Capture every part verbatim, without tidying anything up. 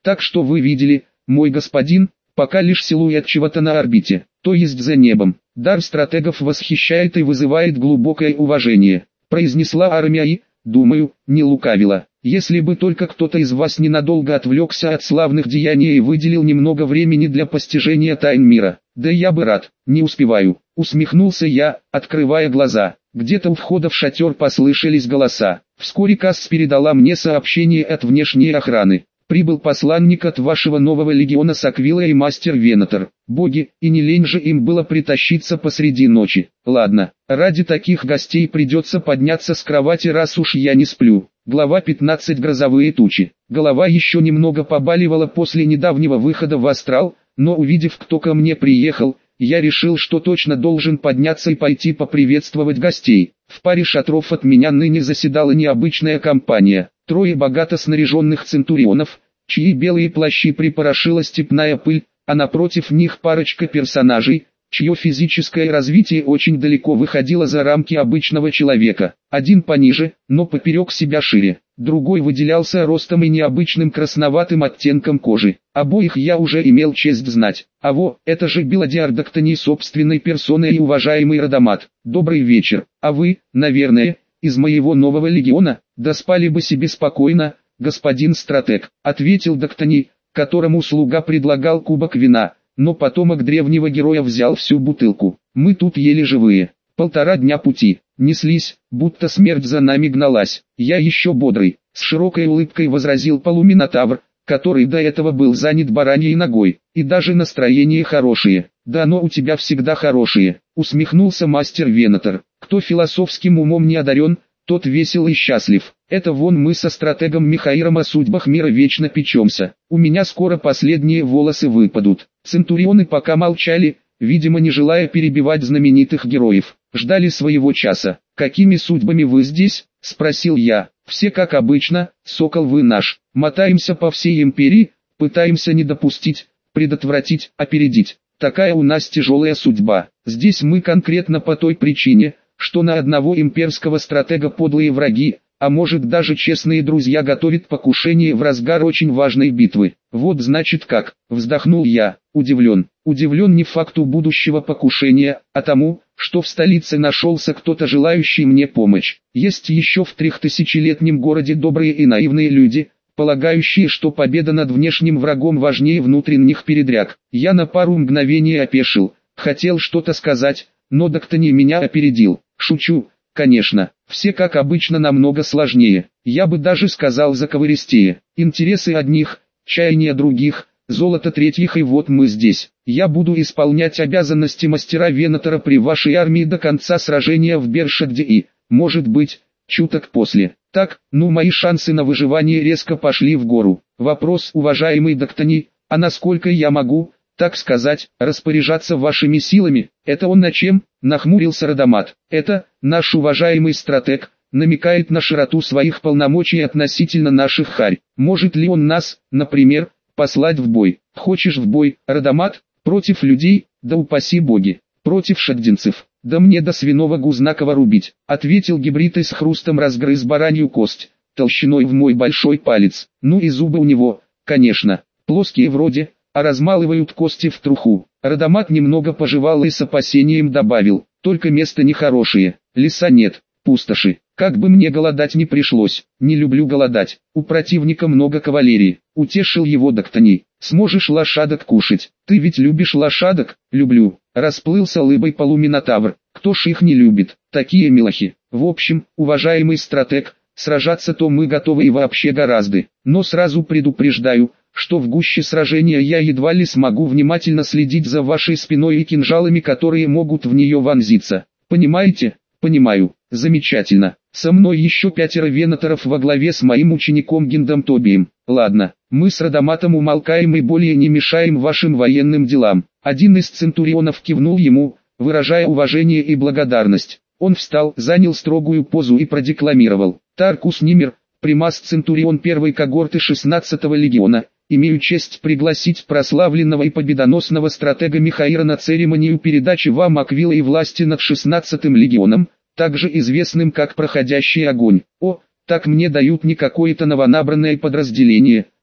Так что вы видели, мой господин, пока лишь силуэт чего-то на орбите, то есть за небом. Дар стратегов восхищает и вызывает глубокое уважение, произнесла армия и, думаю, не лукавила. Если бы только кто-то из вас ненадолго отвлекся от славных деяний и выделил немного времени для постижения тайн мира, да я бы рад, не успеваю, усмехнулся я, открывая глаза. Где-то у входа в шатер послышались голоса. Вскоре Касс передала мне сообщение от внешней охраны. Прибыл посланник от вашего нового легиона Саквила и мастер Венатор. Боги, и не лень же им было притащиться посреди ночи. Ладно, ради таких гостей придется подняться с кровати, раз уж я не сплю. Глава пятнадцать. Грозовые тучи. Голова еще немного побаливала после недавнего выхода в астрал, но увидев, кто ко мне приехал, я решил, что точно должен подняться и пойти поприветствовать гостей. В паре шатров от меня ныне заседала необычная компания. Трое богато снаряженных центурионов, чьи белые плащи припорошила степная пыль, а напротив них парочка персонажей, чье физическое развитие очень далеко выходило за рамки обычного человека. Один пониже, но поперек себя шире. Другой выделялся ростом и необычным красноватым оттенком кожи. Обоих я уже имел честь знать. А во, это же Белодиар Доктоний собственной персоной и уважаемый Радамат. Добрый вечер. А вы, наверное, из моего нового легиона? Да спали бы себе спокойно, господин стратег, ответил Доктоний, которому слуга предлагал кубок вина, но потомок древнего героя взял всю бутылку. Мы тут еле живые. Полтора дня пути. Неслись, будто смерть за нами гналась. Я еще бодрый, с широкой улыбкой возразил полуминотавр, который до этого был занят бараньей ногой. И даже настроение хорошее. Да оно у тебя всегда хорошее, усмехнулся мастер Венатор. Кто философским умом не одарен, тот весел и счастлив. Это вон мы со стратегом Михаиром о судьбах мира вечно печемся. У меня скоро последние волосы выпадут. Центурионы пока молчали, видимо не желая перебивать знаменитых героев. Ждали своего часа. «Какими судьбами вы здесь?» – спросил я. «Все как обычно, сокол вы наш. Мотаемся по всей империи, пытаемся не допустить, предотвратить, опередить. Такая у нас тяжелая судьба. Здесь мы конкретно по той причине, что на одного имперского стратега подлые враги, а может даже честные друзья готовят покушение в разгар очень важной битвы. Вот значит как», – вздохнул я, удивлен. Удивлен не факту будущего покушения, а тому, что в столице нашелся кто-то желающий мне помощь. Есть еще в трехтысячелетнем городе добрые и наивные люди, полагающие, что победа над внешним врагом важнее внутренних передряг. Я на пару мгновений опешил, хотел что-то сказать, но Доктоний меня опередил. Шучу, конечно, все как обычно намного сложнее, я бы даже сказал заковыристее. Интересы одних, чаяния других, золото третьих, и вот мы здесь. Я буду исполнять обязанности мастера Венатора при вашей армии до конца сражения в Бершадде и, может быть, чуток после. Так, ну мои шансы на выживание резко пошли в гору. Вопрос, уважаемый Доктоний, а насколько я могу, так сказать, распоряжаться вашими силами? Это он на чем? Нахмурился Радамат. Это, наш уважаемый стратег, намекает на широту своих полномочий относительно наших харь. Может ли он нас, например, послать в бой? Хочешь в бой, Радамат? Против людей? Да упаси боги. Против шаддинцев? Да мне до свиного Гузнакова рубить, ответил гибрид и с хрустом разгрыз баранью кость, толщиной в мой большой палец. Ну и зубы у него, конечно, плоские вроде, а размалывают кости в труху. Радамат немного пожевал и с опасением добавил: только место нехорошее, леса нет, пустоши. Как бы мне голодать не пришлось, не люблю голодать, у противника много кавалерии, утешил его Доктоний. Сможешь лошадок кушать? Ты ведь любишь лошадок? Люблю, расплылся лыбой полуминотавр. Кто ж их не любит, такие милохи. В общем, уважаемый стратег, сражаться то мы готовы и вообще гораздо, но сразу предупреждаю, что в гуще сражения я едва ли смогу внимательно следить за вашей спиной и кинжалами, которые могут в нее вонзиться. Понимаете? Понимаю. Замечательно. Со мной еще пятеро венаторов во главе с моим учеником Гиндом Тобием. Ладно, мы с Радаматом умолкаем и более не мешаем вашим военным делам. Один из центурионов кивнул ему, выражая уважение и благодарность. Он встал, занял строгую позу и продекламировал: «Таркус Нимер, примас центурион первой когорты шестнадцатого легиона, имею честь пригласить прославленного и победоносного стратега Михаира на церемонию передачи вам аквила и власти над шестнадцатым легионом, также известным как проходящий огонь». О, так мне дают не какое-то новонабранное подразделение,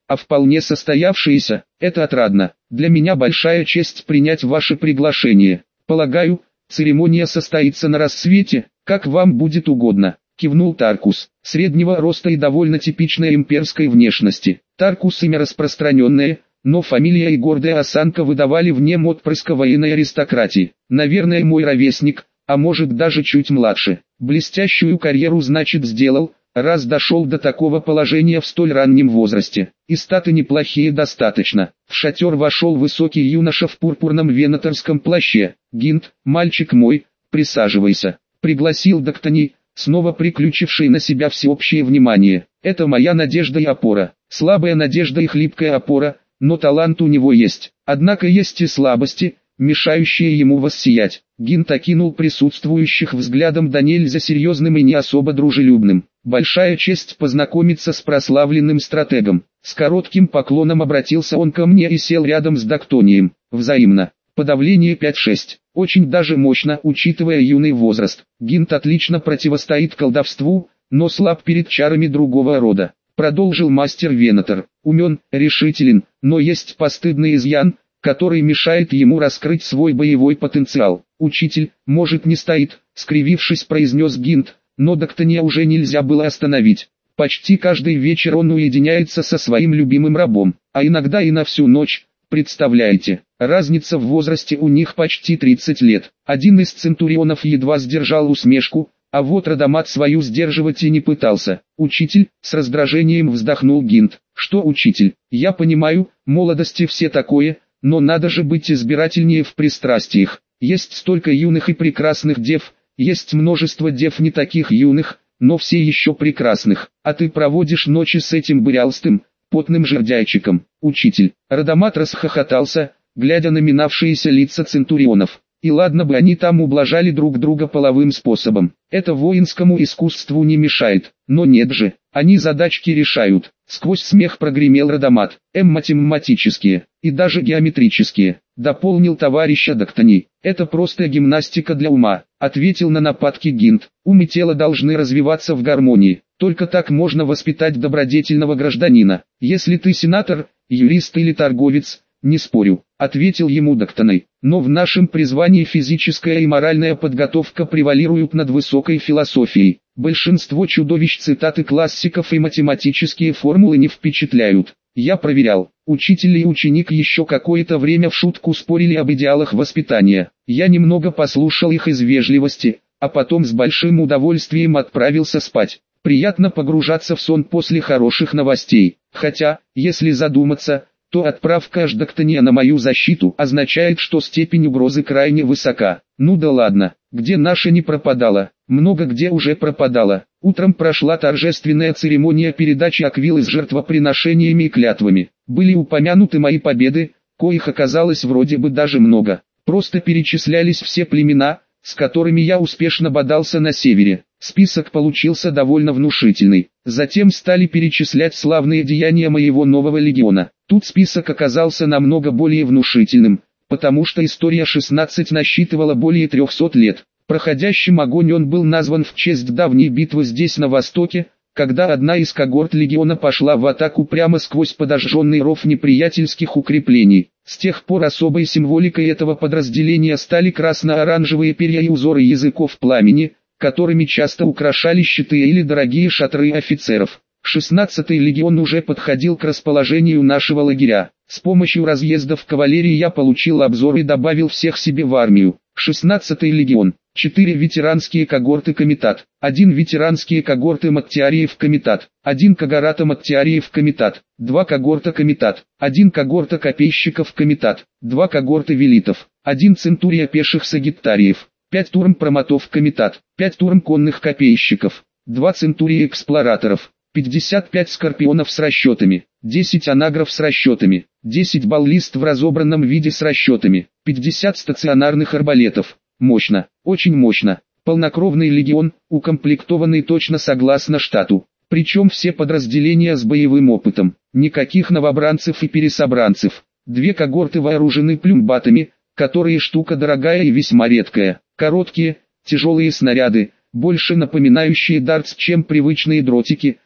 а вполне состоявшиеся. Это отрадно. Для меня большая честь принять ваше приглашение. Полагаю, церемония состоится на рассвете, как вам будет угодно. Кивнул Таркус, среднего роста и довольно типичной имперской внешности. Таркус имя распространенное, но фамилия и гордая осанка выдавали в нем отпрыска военной аристократии. Наверное, мой ровесник, а может даже чуть младше. Блестящую карьеру, значит, сделал, раз дошел до такого положения в столь раннем возрасте. И статы неплохие достаточно. В шатер вошел высокий юноша в пурпурном венаторском плаще. «Гинт, мальчик мой, присаживайся», — пригласил Доктони, снова приключивший на себя всеобщее внимание. «Это моя надежда и опора. Слабая надежда и хлипкая опора, но талант у него есть. Однако есть и слабости, мешающие ему воссиять». Гинт окинул присутствующих взглядом да нельзя серьезным и не особо дружелюбным. «Большая честь познакомиться с прославленным стратегом». С коротким поклоном обратился он ко мне и сел рядом с Доктонием. «Взаимно». Подавление пять-шесть. Очень даже мощно, учитывая юный возраст. Гинт отлично противостоит колдовству, но слаб перед чарами другого рода. Продолжил мастер Венатор. Умен, решителен, но есть постыдный изъян, который мешает ему раскрыть свой боевой потенциал. «Учитель, может, не стоит», — скривившись, произнес Гинт, но Доктония уже нельзя было остановить. Почти каждый вечер он уединяется со своим любимым рабом, а иногда и на всю ночь. Представляете, разница в возрасте у них почти тридцать лет. Один из центурионов едва сдержал усмешку, а вот Радамат свою сдерживать и не пытался. «Учитель», — с раздражением вздохнул Гинт. «Что учитель? Я понимаю, молодости все такое, но надо же быть избирательнее в пристрастиях. Есть столько юных и прекрасных дев, есть множество дев не таких юных, но все еще прекрасных, а ты проводишь ночи с этим бырялстым, потным жердяйчиком». «Учитель». Радамат расхохотался, глядя на минавшиеся лица центурионов. И ладно бы они там ублажали друг друга половым способом. Это воинскому искусству не мешает. Но нет же, они задачки решают. Сквозь смех прогремел Радамат. Эм математические, и даже геометрические. Дополнил товарища Доктони. Это просто гимнастика для ума, ответил на нападки Гинт. Ум и тело должны развиваться в гармонии. Только так можно воспитать добродетельного гражданина. Если ты сенатор, юрист или торговец, не спорю, ответил ему Доктони. Но в нашем призвании физическая и моральная подготовка превалируют над высокой философией. Большинство чудовищ цитаты классиков и математические формулы не впечатляют. Я проверял. Учитель и ученик еще какое-то время в шутку спорили об идеалах воспитания. Я немного послушал их из вежливости, а потом с большим удовольствием отправился спать. Приятно погружаться в сон после хороших новостей. Хотя, если задуматься, то отправка аж Доктония на мою защиту означает, что степень угрозы крайне высока. Ну да ладно, где наша не пропадала, много где уже пропадала. Утром прошла торжественная церемония передачи аквилы с жертвоприношениями и клятвами. Были упомянуты мои победы, коих оказалось вроде бы даже много. Просто перечислялись все племена, с которыми я успешно бодался на севере. Список получился довольно внушительный. Затем стали перечислять славные деяния моего нового легиона. Тут список оказался намного более внушительным, потому что история шестнадцать насчитывала более трехсот лет. Проходящим огонь он был назван в честь давней битвы здесь на востоке, когда одна из когорт легиона пошла в атаку прямо сквозь подожженный ров неприятельских укреплений. С тех пор особой символикой этого подразделения стали красно-оранжевые перья и узоры языков пламени, которыми часто украшали щиты или дорогие шатры офицеров. шестнадцатый легион уже подходил к расположению нашего лагеря. С помощью разъездов кавалерии я получил обзор и добавил всех себе в армию. шестнадцатый легион. четыре ветеранские когорты комитат, один ветеранские когорты маттиариев комитат, один когората маттиариев комитат, два когорта комитат, один когорта копейщиков комитат, два когорта велитов, один центурия пеших сагиттариев, пять турм промотов комитат, пять турм конных копейщиков, два центурии эксплораторов, пятьдесят пять скорпионов с расчетами, десять анагров с расчетами, десять баллист в разобранном виде с расчетами, пятьдесят стационарных арбалетов. Мощно, очень мощно. Полнокровный легион, укомплектованный точно согласно штату. Причем все подразделения с боевым опытом. Никаких новобранцев и пересобранцев. Две когорты вооружены плюмбатами, которые штука дорогая и весьма редкая. Короткие, тяжелые снаряды, больше напоминающие дартс, чем привычные дротики,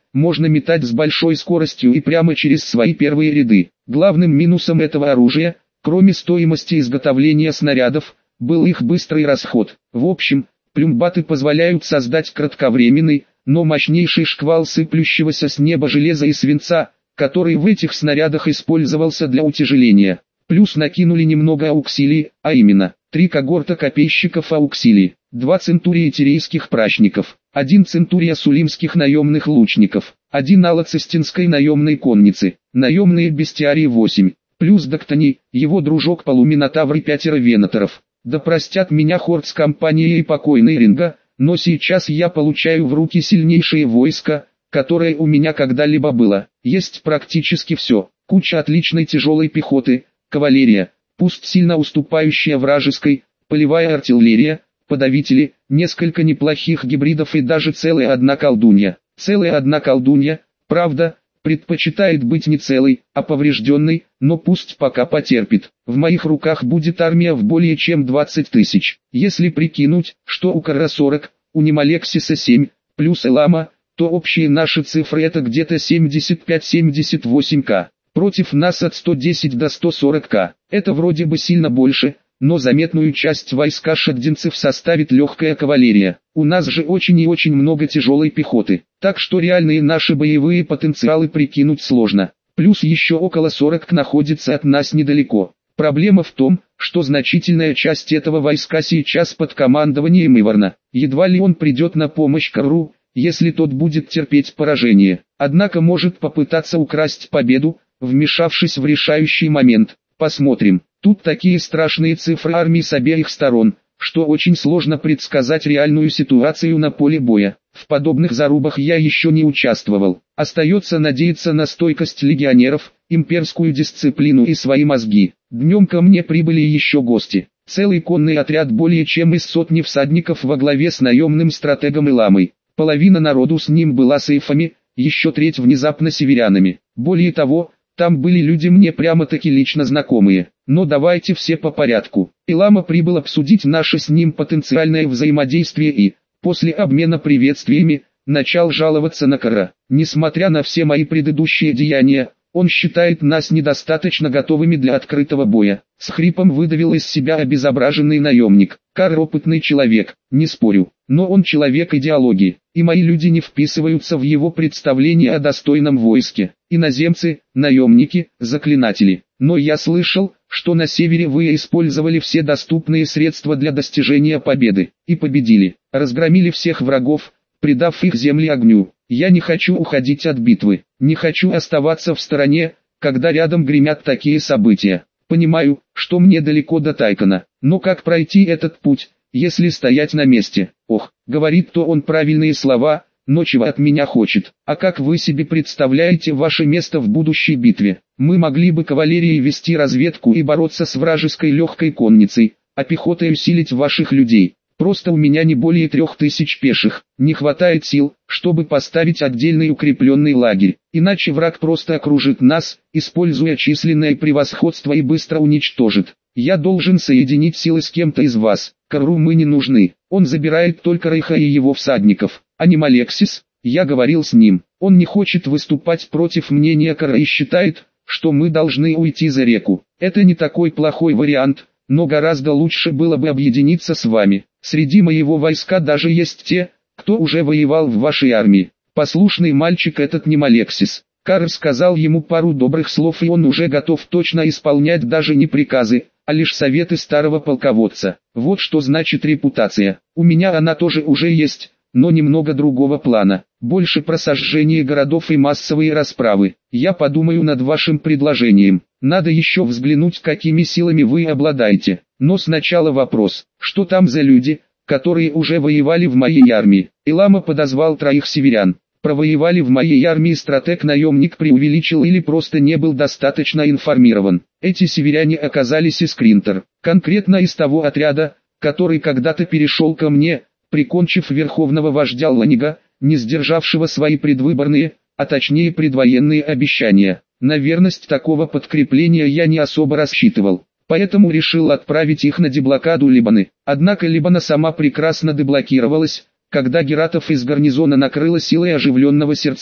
можно метать с большой скоростью и прямо через свои первые ряды. Главным минусом этого оружия, кроме стоимости изготовления снарядов, был их быстрый расход. В общем, плюмбаты позволяют создать кратковременный, но мощнейший шквал сыплющегося с неба железа и свинца, который в этих снарядах использовался для утяжеления. Плюс накинули немного ауксилий, а именно, три когорта копейщиков ауксилий, два центурия тирейских прачников, один центурия сулимских наемных лучников, один алоцистинской наемной конницы, наемные бестиарии восемь, плюс Доктоний, его дружок Полуминотавр и пятеро венаторов. Да простят меня Хорд с компанией и покойный Ринга, но сейчас я получаю в руки сильнейшее войско, которое у меня когда-либо было. Есть практически все, куча отличной тяжелой пехоты, кавалерия, пусть сильно уступающая вражеской, полевая артиллерия, подавители, несколько неплохих гибридов и даже целая одна колдунья. Целая одна колдунья, правда, предпочитает быть не целой, а поврежденной, но пусть пока потерпит. В моих руках будет армия в более чем двадцать тысяч. Если прикинуть, что у Карра сорок, у Немалексиса семь, плюс Элама, то общие наши цифры это где-то семьдесят пять — семьдесят восемь тысяч. Против нас от сто десять до ста сорока тысяч. Это вроде бы сильно больше, но заметную часть войска шагдинцев составит легкая кавалерия. У нас же очень и очень много тяжелой пехоты, так что реальные наши боевые потенциалы прикинуть сложно. Плюс еще около сорока находится от нас недалеко. Проблема в том, что значительная часть этого войска сейчас под командованием Иварна. Едва ли он придет на помощь Карру, если тот будет терпеть поражение. Однако может попытаться украсть победу, вмешавшись в решающий момент. Посмотрим. Тут такие страшные цифры армий с обеих сторон, что очень сложно предсказать реальную ситуацию на поле боя. В подобных зарубах я еще не участвовал. Остается надеяться на стойкость легионеров, имперскую дисциплину и свои мозги. Днем ко мне прибыли еще гости. Целый конный отряд более чем из сотни всадников во главе с наемным стратегом Иламой. Половина народу с ним была сейфами, еще треть внезапно северянами. Более того, там были люди мне прямо-таки лично знакомые. Но давайте все по порядку. Илама прибыл обсудить наше с ним потенциальное взаимодействие и, после обмена приветствиями, начал жаловаться на Карра. Несмотря на все мои предыдущие деяния, он считает нас недостаточно готовыми для открытого боя. С хрипом выдавил из себя обезображенный наемник. Карр опытный человек, не спорю, но он человек идеологии, и мои люди не вписываются в его представление о достойном войске. Иноземцы, наемники, заклинатели. Но я слышал, что на севере вы использовали все доступные средства для достижения победы, и победили, разгромили всех врагов, придав их земли огню. Я не хочу уходить от битвы, не хочу оставаться в стороне, когда рядом гремят такие события. Понимаю, что мне далеко до Тайкона, но как пройти этот путь, если стоять на месте? Ох, говорит-то он правильные слова, но чего от меня хочет. А как вы себе представляете ваше место в будущей битве? Мы могли бы кавалерией вести разведку и бороться с вражеской легкой конницей, а пехотой усилить ваших людей. Просто у меня не более трех тысяч пеших, не хватает сил, чтобы поставить отдельный укрепленный лагерь, иначе враг просто окружит нас, используя численное превосходство и быстро уничтожит. Я должен соединить силы с кем-то из вас. Карру мы не нужны, он забирает только Рейха и его всадников, а не Малексис. Я говорил с ним, он не хочет выступать против мнения Карра и считает, что мы должны уйти за реку. Это не такой плохой вариант, но гораздо лучше было бы объединиться с вами. Среди моего войска даже есть те, кто уже воевал в вашей армии. Послушный мальчик этот не Малексис. Карр сказал ему пару добрых слов, и он уже готов точно исполнять даже не приказы, а лишь советы старого полководца. Вот что значит репутация. У меня она тоже уже есть, но немного другого плана. Больше про сожжение городов и массовые расправы. Я подумаю над вашим предложением. Надо еще взглянуть, какими силами вы обладаете. Но сначала вопрос, что там за люди, которые уже воевали в моей армии? Илама подозвал троих северян. Провоевали в моей армии стратег-наемник преувеличил или просто не был достаточно информирован. Эти северяне оказались из Кринтер, конкретно из того отряда, который когда-то перешел ко мне, прикончив верховного вождя Ланига, не сдержавшего свои предвыборные, а точнее предвоенные обещания. На верность такого подкрепления я не особо рассчитывал, поэтому решил отправить их на деблокаду Либаны. Однако Либана сама прекрасно деблокировалась, когда Гератов из гарнизона накрыла силой оживленного сердца.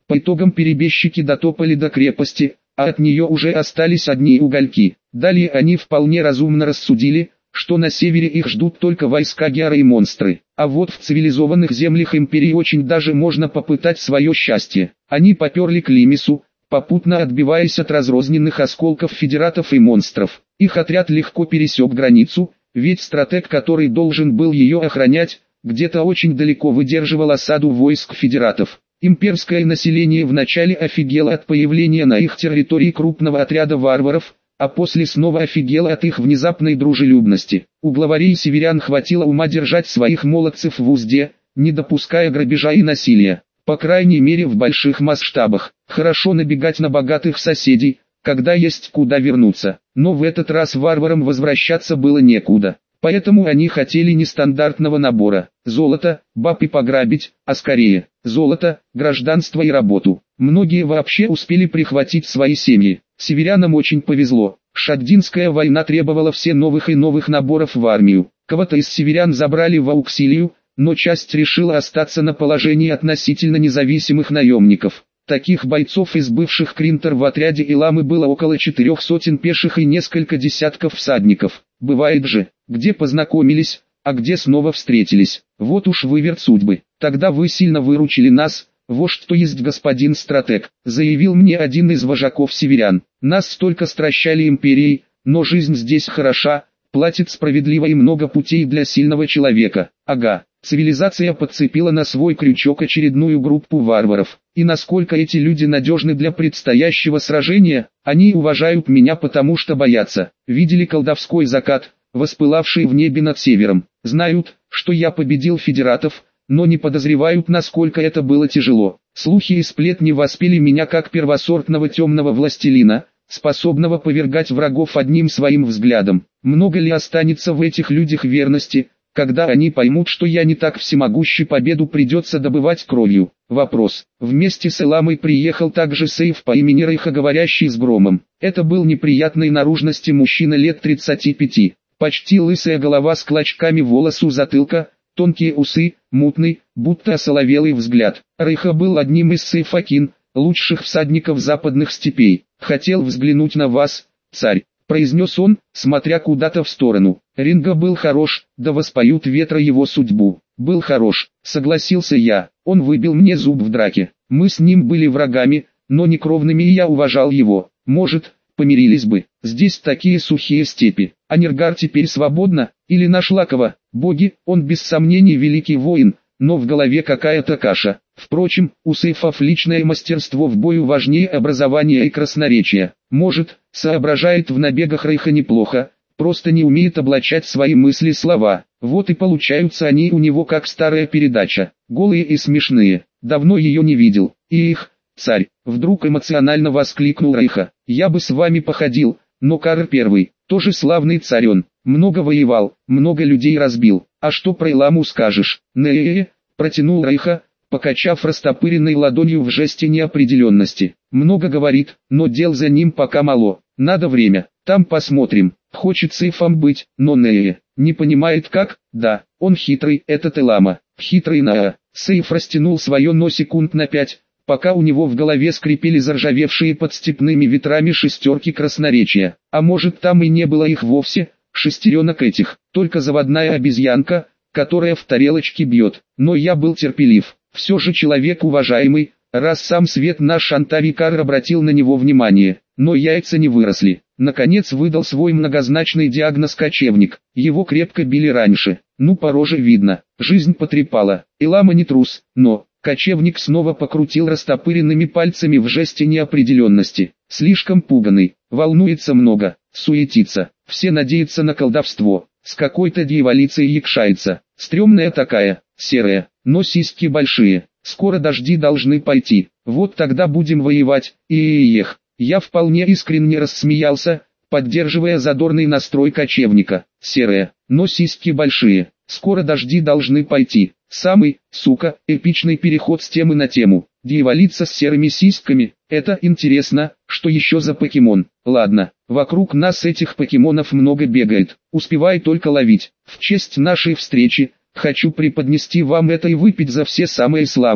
По итогам перебежчики дотопали до крепости, а от нее уже остались одни угольки. Далее они вполне разумно рассудили, что на севере их ждут только войска Геара и монстры, а вот в цивилизованных землях империи очень даже можно попытать свое счастье. Они поперли к Лимису, попутно отбиваясь от разрозненных осколков федератов и монстров. Их отряд легко пересек границу, ведь стратег, который должен был ее охранять, где-то очень далеко выдерживал осаду войск федератов. Имперское население вначале офигело от появления на их территории крупного отряда варваров, а после снова офигело от их внезапной дружелюбности. У главарей северян хватило ума держать своих молодцев в узде, не допуская грабежа и насилия. По крайней мере в больших масштабах. Хорошо набегать на богатых соседей, когда есть куда вернуться. Но в этот раз варварам возвращаться было некуда. Поэтому они хотели нестандартного набора. Золото, баб и пограбить, а скорее, золото, гражданство и работу. Многие вообще успели прихватить свои семьи. Северянам очень повезло. Шаддинская война требовала все новых и новых наборов в армию. Кого-то из северян забрали в Ауксилию, но часть решила остаться на положении относительно независимых наемников. Таких бойцов из бывших Кринтер в отряде Иламы было около четырех сотен пеших и несколько десятков всадников. Бывает же, где познакомились, а где снова встретились. Вот уж выверт судьбы. Тогда вы сильно выручили нас, вождь, то есть господин стратег, заявил мне один из вожаков северян. Нас столько стращали империей, но жизнь здесь хороша, платит справедливо и много путей для сильного человека. Ага. Цивилизация подцепила на свой крючок очередную группу варваров. И насколько эти люди надежны для предстоящего сражения, они уважают меня, потому что боятся. Видели колдовской закат, воспылавший в небе над севером. Знают, что я победил федератов, но не подозревают, насколько это было тяжело. Слухи и сплетни воспели меня как первосортного темного властелина, способного повергать врагов одним своим взглядом. Много ли останется в этих людях верности, когда они поймут, что я не так всемогущий, победу придется добывать кровью? Вопрос. Вместе с Эламой приехал также сейф по имени Рейха, говорящий с громом. Это был неприятной наружности мужчина лет тридцати пяти. Почти лысая голова с клочками волос у затылка, тонкие усы, мутный, будто осоловелый взгляд. Рейха был одним из сейфакин, лучших всадников западных степей. «Хотел взглянуть на вас, царь», — произнес он, смотря куда-то в сторону. Ринга был хорош, да воспоют ветра его судьбу. Был хорош, согласился я, он выбил мне зуб в драке. Мы с ним были врагами, но не кровными, и я уважал его. Может, помирились бы. Здесь такие сухие степи. А Нергар теперь свободна, или нашла кого? Боги, он без сомнений великий воин, но в голове какая-то каша. Впрочем, у сейфов личное мастерство в бою важнее образования и красноречия. Может, соображает в набегах Рейха неплохо, просто не умеет облачать свои мысли слова. Вот и получаются они у него как старая передача, голые и смешные. Давно ее не видел. И их, царь, вдруг эмоционально воскликнул Рейха. Я бы с вами походил, но Карр Первый, тоже славный царь он. Много воевал, много людей разбил. А что про Иламу скажешь? Не-е-е, протянул Рейха, покачав растопыренной ладонью в жесте неопределенности. Много говорит, но дел за ним пока мало. Надо время, там посмотрим. Хочет сейфом быть, но не не понимает как. Да, он хитрый, этот Илама. Хитрый на. Сейф растянул свое но секунд на пять, пока у него в голове скрипели заржавевшие под степными ветрами шестерки красноречия. А может, там и не было их вовсе, шестеренок этих, только заводная обезьянка, которая в тарелочке бьет. Но я был терпелив. Все же человек уважаемый, раз сам свет наш Шантавикар обратил на него внимание. Но яйца не выросли. Наконец выдал свой многозначный диагноз кочевник. Его крепко били раньше. Ну, по роже видно. Жизнь потрепала. Илама не трус, но... Кочевник снова покрутил растопыренными пальцами в жесте неопределенности. Слишком пуганый, волнуется много, суетится. Все надеются на колдовство. С какой-то дьяволицей якшается. Стремная такая, серая, но сиськи большие. Скоро дожди должны пойти. Вот тогда будем воевать. И эх. Я вполне искренне рассмеялся, поддерживая задорный настрой кочевника. Серые, но сиськи большие. Скоро дожди должны пойти. Самый, сука, эпичный переход с темы на тему. Дьяволица с серыми сиськами. Это интересно, что еще за покемон? Ладно, вокруг нас этих покемонов много бегает. Успевай только ловить. В честь нашей встречи, хочу преподнести вам это и выпить за все самое славное.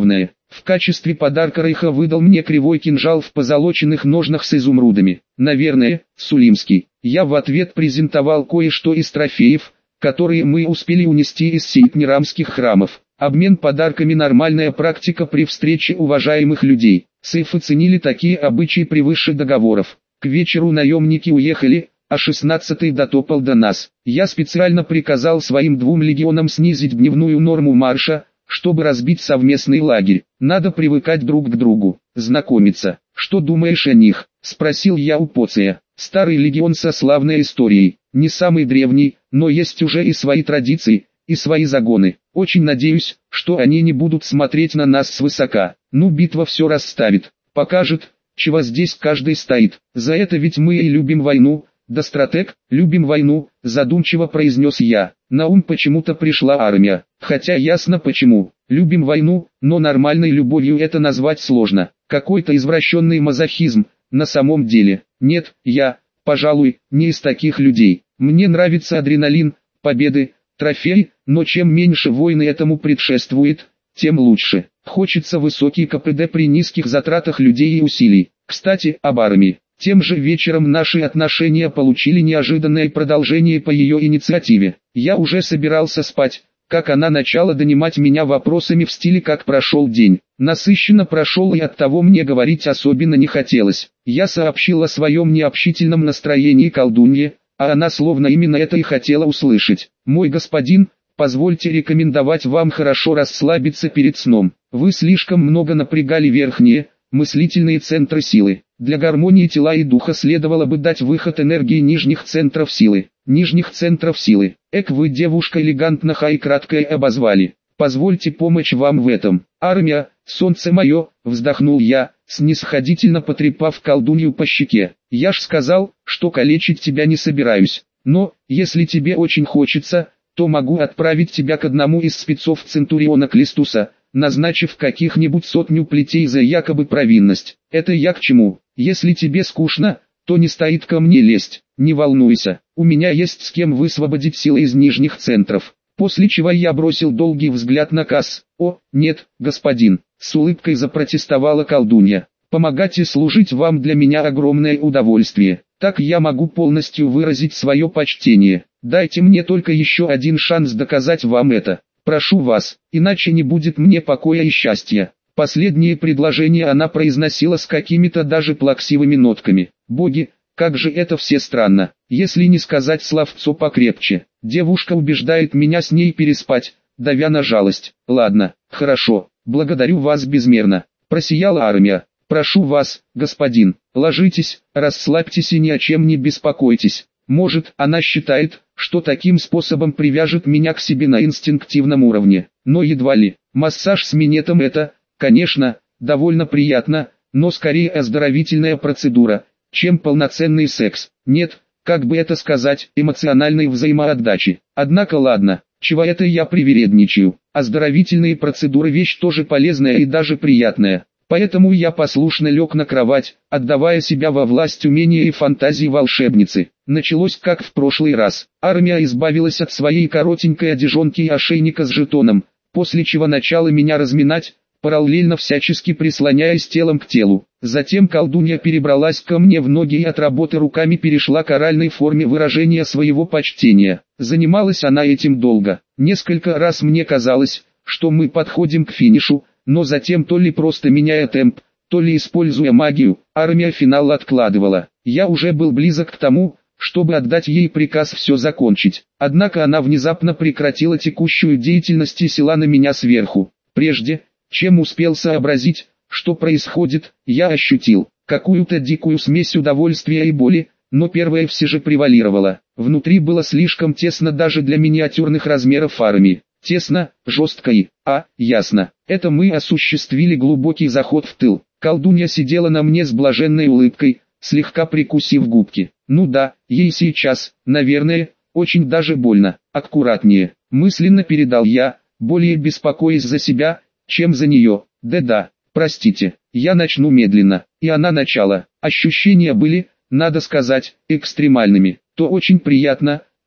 В качестве подарка Рейха выдал мне кривой кинжал в позолоченных ножнах с изумрудами. Наверное, Сулимский. Я в ответ презентовал кое-что из трофеев, которые мы успели унести из сейтнирамских храмов. Обмен подарками – нормальная практика при встрече уважаемых людей. Сейфы ценили такие обычаи превыше договоров. К вечеру наемники уехали, а шестнадцатый дотопал до нас. Я специально приказал своим двум легионам снизить дневную норму марша, чтобы разбить совместный лагерь. Надо привыкать друг к другу, знакомиться. Что думаешь о них? Спросил я у Поция. Старый легион со славной историей. Не самый древний, но есть уже и свои традиции, и свои загоны. Очень надеюсь, что они не будут смотреть на нас свысока. Ну, битва все расставит, покажет, чего здесь каждый стоит. За это ведь мы и любим войну. Да, стратег, любим войну, задумчиво произнес я. На ум почему-то пришла армия. Хотя ясно почему. Любим войну, но нормальной любовью это назвать сложно. Какой-то извращенный мазохизм, на самом деле. Нет, я, пожалуй, не из таких людей. Мне нравится адреналин, победы, трофей, но чем меньше войны этому предшествует, тем лучше. Хочется высокий КПД при низких затратах людей и усилий. Кстати, об армии. Тем же вечером наши отношения получили неожиданное продолжение по ее инициативе. Я уже собирался спать, как она начала донимать меня вопросами в стиле «как прошел день». Насыщенно прошел, и оттого мне говорить особенно не хотелось. Я сообщил о своем необщительном настроении колдунье, а она словно именно это и хотела услышать. «Мой господин, позвольте рекомендовать вам хорошо расслабиться перед сном. Вы слишком много напрягали верхние, мыслительные центры силы. Для гармонии тела и духа следовало бы дать выход энергии нижних центров силы. Нижних центров силы. Эк, вы, девушка, элегантно и краткое обозвали. Позвольте помочь вам в этом. Армия, солнце мое, вздохнул я, снисходительно потрепав колдунью по щеке. Я ж сказал, что калечить тебя не собираюсь. Но, если тебе очень хочется, то могу отправить тебя к одному из спецов Центуриона Клистуса, назначив каких-нибудь сотню плетей за якобы провинность. Это я к чему? Если тебе скучно, то не стоит ко мне лезть. Не волнуйся, у меня есть с кем высвободить силы из нижних центров. После чего я бросил долгий взгляд на Касс. О, нет, господин, с улыбкой запротестовала колдунья. Помогать и служить вам для меня огромное удовольствие. Так я могу полностью выразить свое почтение. Дайте мне только еще один шанс доказать вам это. Прошу вас, иначе не будет мне покоя и счастья. Последнее предложение она произносила с какими-то даже плаксивыми нотками. Боги, как же это все странно, если не сказать словцо покрепче. Девушка убеждает меня с ней переспать, давя на жалость. Ладно, хорошо, благодарю вас безмерно. Просияла армия. Прошу вас, господин, ложитесь, расслабьтесь и ни о чем не беспокойтесь. Может, она считает, что таким способом привяжет меня к себе на инстинктивном уровне, но едва ли. Массаж с минетом это, конечно, довольно приятно, но скорее оздоровительная процедура, чем полноценный секс. Нет, как бы это сказать, эмоциональной взаимоотдачи. Однако ладно, чего это я привередничаю. Оздоровительные процедуры вещь тоже полезная и даже приятная. Поэтому я послушно лег на кровать, отдавая себя во власть умения и фантазии волшебницы. Началось как в прошлый раз. Армия избавилась от своей коротенькой одежонки и ошейника с жетоном, после чего начала меня разминать, параллельно всячески прислоняясь телом к телу. Затем колдунья перебралась ко мне в ноги и от работы руками перешла к оральной форме выражения своего почтения. Занималась она этим долго. Несколько раз мне казалось, что мы подходим к финишу, но затем то ли просто меняя темп, то ли используя магию, армия финал откладывала. Я уже был близок к тому, чтобы отдать ей приказ все закончить. Однако она внезапно прекратила текущую деятельность и села на меня сверху. Прежде, чем успел сообразить, что происходит, я ощутил какую-то дикую смесь удовольствия и боли, но первое все же превалировало. Внутри было слишком тесно даже для миниатюрных размеров армии. Тесно, жестко и, а, ясно, это мы осуществили глубокий заход в тыл. Колдунья сидела на мне с блаженной улыбкой, слегка прикусив губки. Ну да, ей сейчас, наверное, очень даже больно. Аккуратнее, мысленно передал я, более беспокоясь за себя, чем за нее. Да-да, простите, я начну медленно. И она начала. Ощущения были, надо сказать, экстремальными. То очень приятно,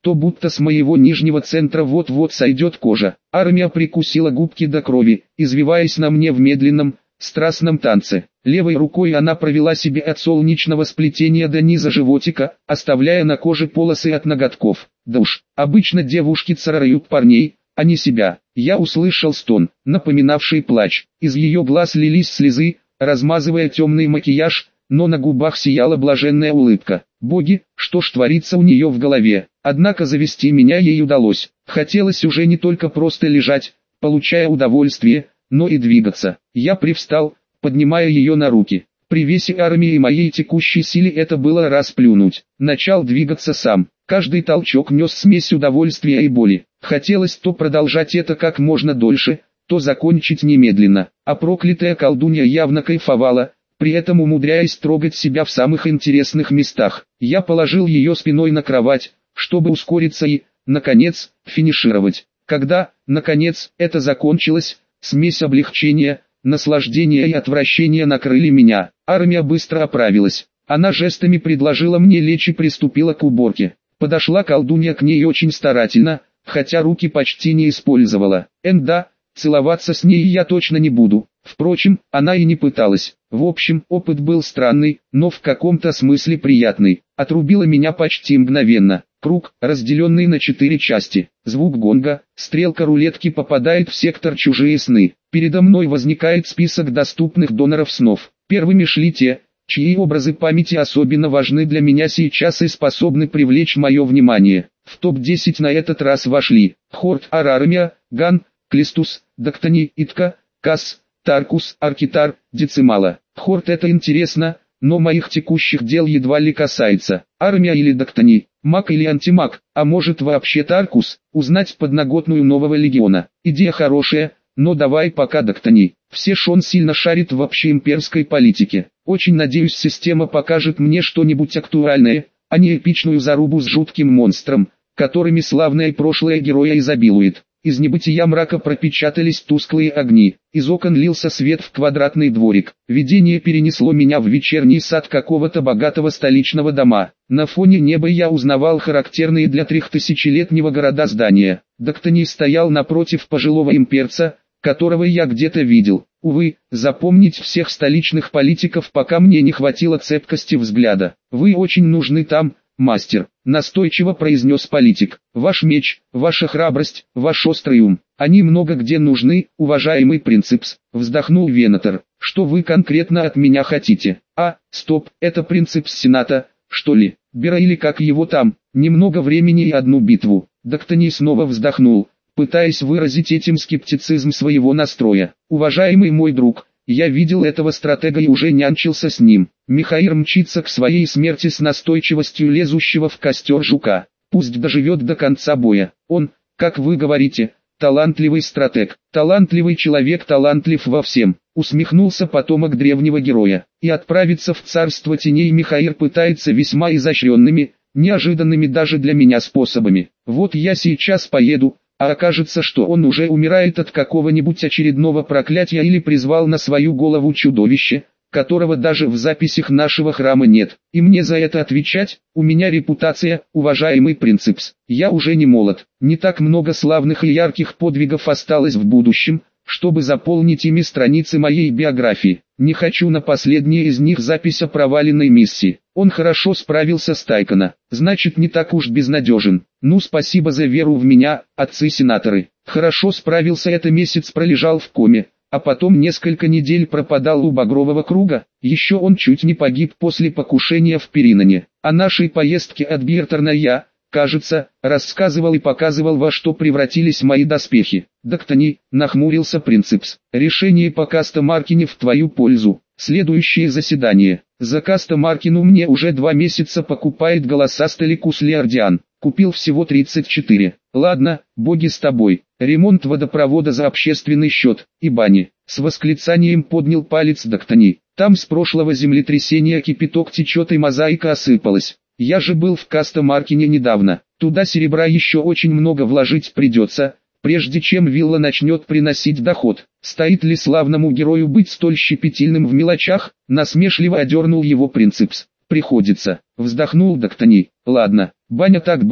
то будто с моего нижнего центра вот-вот сойдет кожа. Армия прикусила губки до крови, извиваясь на мне в медленном, страстном танце. Левой рукой она провела себе от солнечного сплетения до низа животика, оставляя на коже полосы от ноготков. Да уж, обычно девушки царают парней, а не себя. Я услышал стон, напоминавший плач. Из ее глаз лились слезы, размазывая темный макияж, но на губах сияла блаженная улыбка. Боги, что ж творится у нее в голове? Однако завести меня ей удалось. Хотелось уже не только просто лежать, получая удовольствие, но и двигаться. Я привстал, поднимая ее на руки. При весе армии и моей текущей силе это было расплюнуть. Начал двигаться сам. Каждый толчок нес смесь удовольствия и боли. Хотелось то продолжать это как можно дольше, то закончить немедленно. А проклятая колдунья явно кайфовала, при этом умудряясь трогать себя в самых интересных местах. Я положил ее спиной на кровать, чтобы ускориться и, наконец, финишировать. Когда, наконец, это закончилось, смесь облегчения, наслаждения и отвращения накрыли меня. Армия быстро оправилась. Она жестами предложила мне лечь и приступила к уборке. Подошла колдунья к ней очень старательно, хотя руки почти не использовала. Энда, целоваться с ней я точно не буду. Впрочем, она и не пыталась. В общем, опыт был странный, но в каком-то смысле приятный. Отрубила меня почти мгновенно. Круг, разделенный на четыре части. Звук гонга, стрелка рулетки попадает в сектор «Чужие сны». Передо мной возникает список доступных доноров снов. Первыми шли те, чьи образы памяти особенно важны для меня сейчас и способны привлечь мое внимание. В топ десять на этот раз вошли Хорт, Арармия, Ган, Клистус, Доктани, Итка, Касс, Таркус, Аркитар, Децимала. Хорт — это интересно, но моих текущих дел едва ли касается. Армия или Доктани, маг или антимаг, а может вообще Таркус, узнать подноготную нового легиона. Идея хорошая, но давай пока Доктани. Все Шон сильно шарит в общеимперской политике. Очень надеюсь, система покажет мне что-нибудь актуальное, а не эпичную зарубу с жутким монстром, которыми славное прошлое героя изобилует. Из небытия мрака пропечатались тусклые огни, из окон лился свет в квадратный дворик. Видение перенесло меня в вечерний сад какого-то богатого столичного дома. На фоне неба я узнавал характерные для трехтысячелетнего города здания. Доктани стоял напротив пожилого имперца, которого я где-то видел. Увы, запомнить всех столичных политиков пока мне не хватило цепкости взгляда. Вы очень нужны там, мастер, настойчиво произнес политик. Ваш меч, ваша храбрость, ваш острый ум, они много где нужны, уважаемый принципс, вздохнул Венатор. Что вы конкретно от меня хотите? А, стоп, это принципс Сената, что ли? Бера или как его там? Немного времени и одну битву. Доктани снова вздохнул, пытаясь выразить этим скептицизм своего настроя. Уважаемый мой друг, я видел этого стратега и уже нянчился с ним. Михаил мчится к своей смерти с настойчивостью лезущего в костер жука. Пусть доживет до конца боя. Он, как вы говорите, талантливый стратег. Талантливый человек талантлив во всем. Усмехнулся потомок древнего героя. И отправиться в царство теней Михаил пытается весьма изощренными, неожиданными даже для меня способами. Вот я сейчас поеду, а окажется, что он уже умирает от какого-нибудь очередного проклятия или призвал на свою голову чудовище, которого даже в записях нашего храма нет. И мне за это отвечать? У меня репутация, уважаемый принципс. Я уже не молод. Не так много славных и ярких подвигов осталось в будущем, чтобы заполнить ими страницы моей биографии. Не хочу на последние из них запись о проваленной миссии. Он хорошо справился с Тайкона, значит не так уж безнадежен. Ну спасибо за веру в меня, отцы-сенаторы. Хорошо справился, это месяц пролежал в коме, а потом несколько недель пропадал у Багрового круга. Еще он чуть не погиб после покушения в Периноне. О нашей поездке от Биртерна я, кажется, рассказывал и показывал, во что превратились мои доспехи. Доктани, нахмурился принципс. Решение по Кастомаркине в твою пользу. Следующее заседание. За Кастомаркину мне уже два месяца покупает голосастый Ликус Леордиан. Купил всего тридцать четыре. Ладно, боги с тобой. Ремонт водопровода за общественный счет. И бани. С восклицанием поднял палец Доктани. Там с прошлого землетрясения кипяток течет и мозаика осыпалась. Я же был в Кастомаркине недавно. Туда серебра еще очень много вложить придется, прежде чем вилла начнет приносить доход. Стоит ли славному герою быть столь щепетильным в мелочах? Насмешливо одернул его принципс. Приходится. Вздохнул Доктани. Ладно, баня так баня.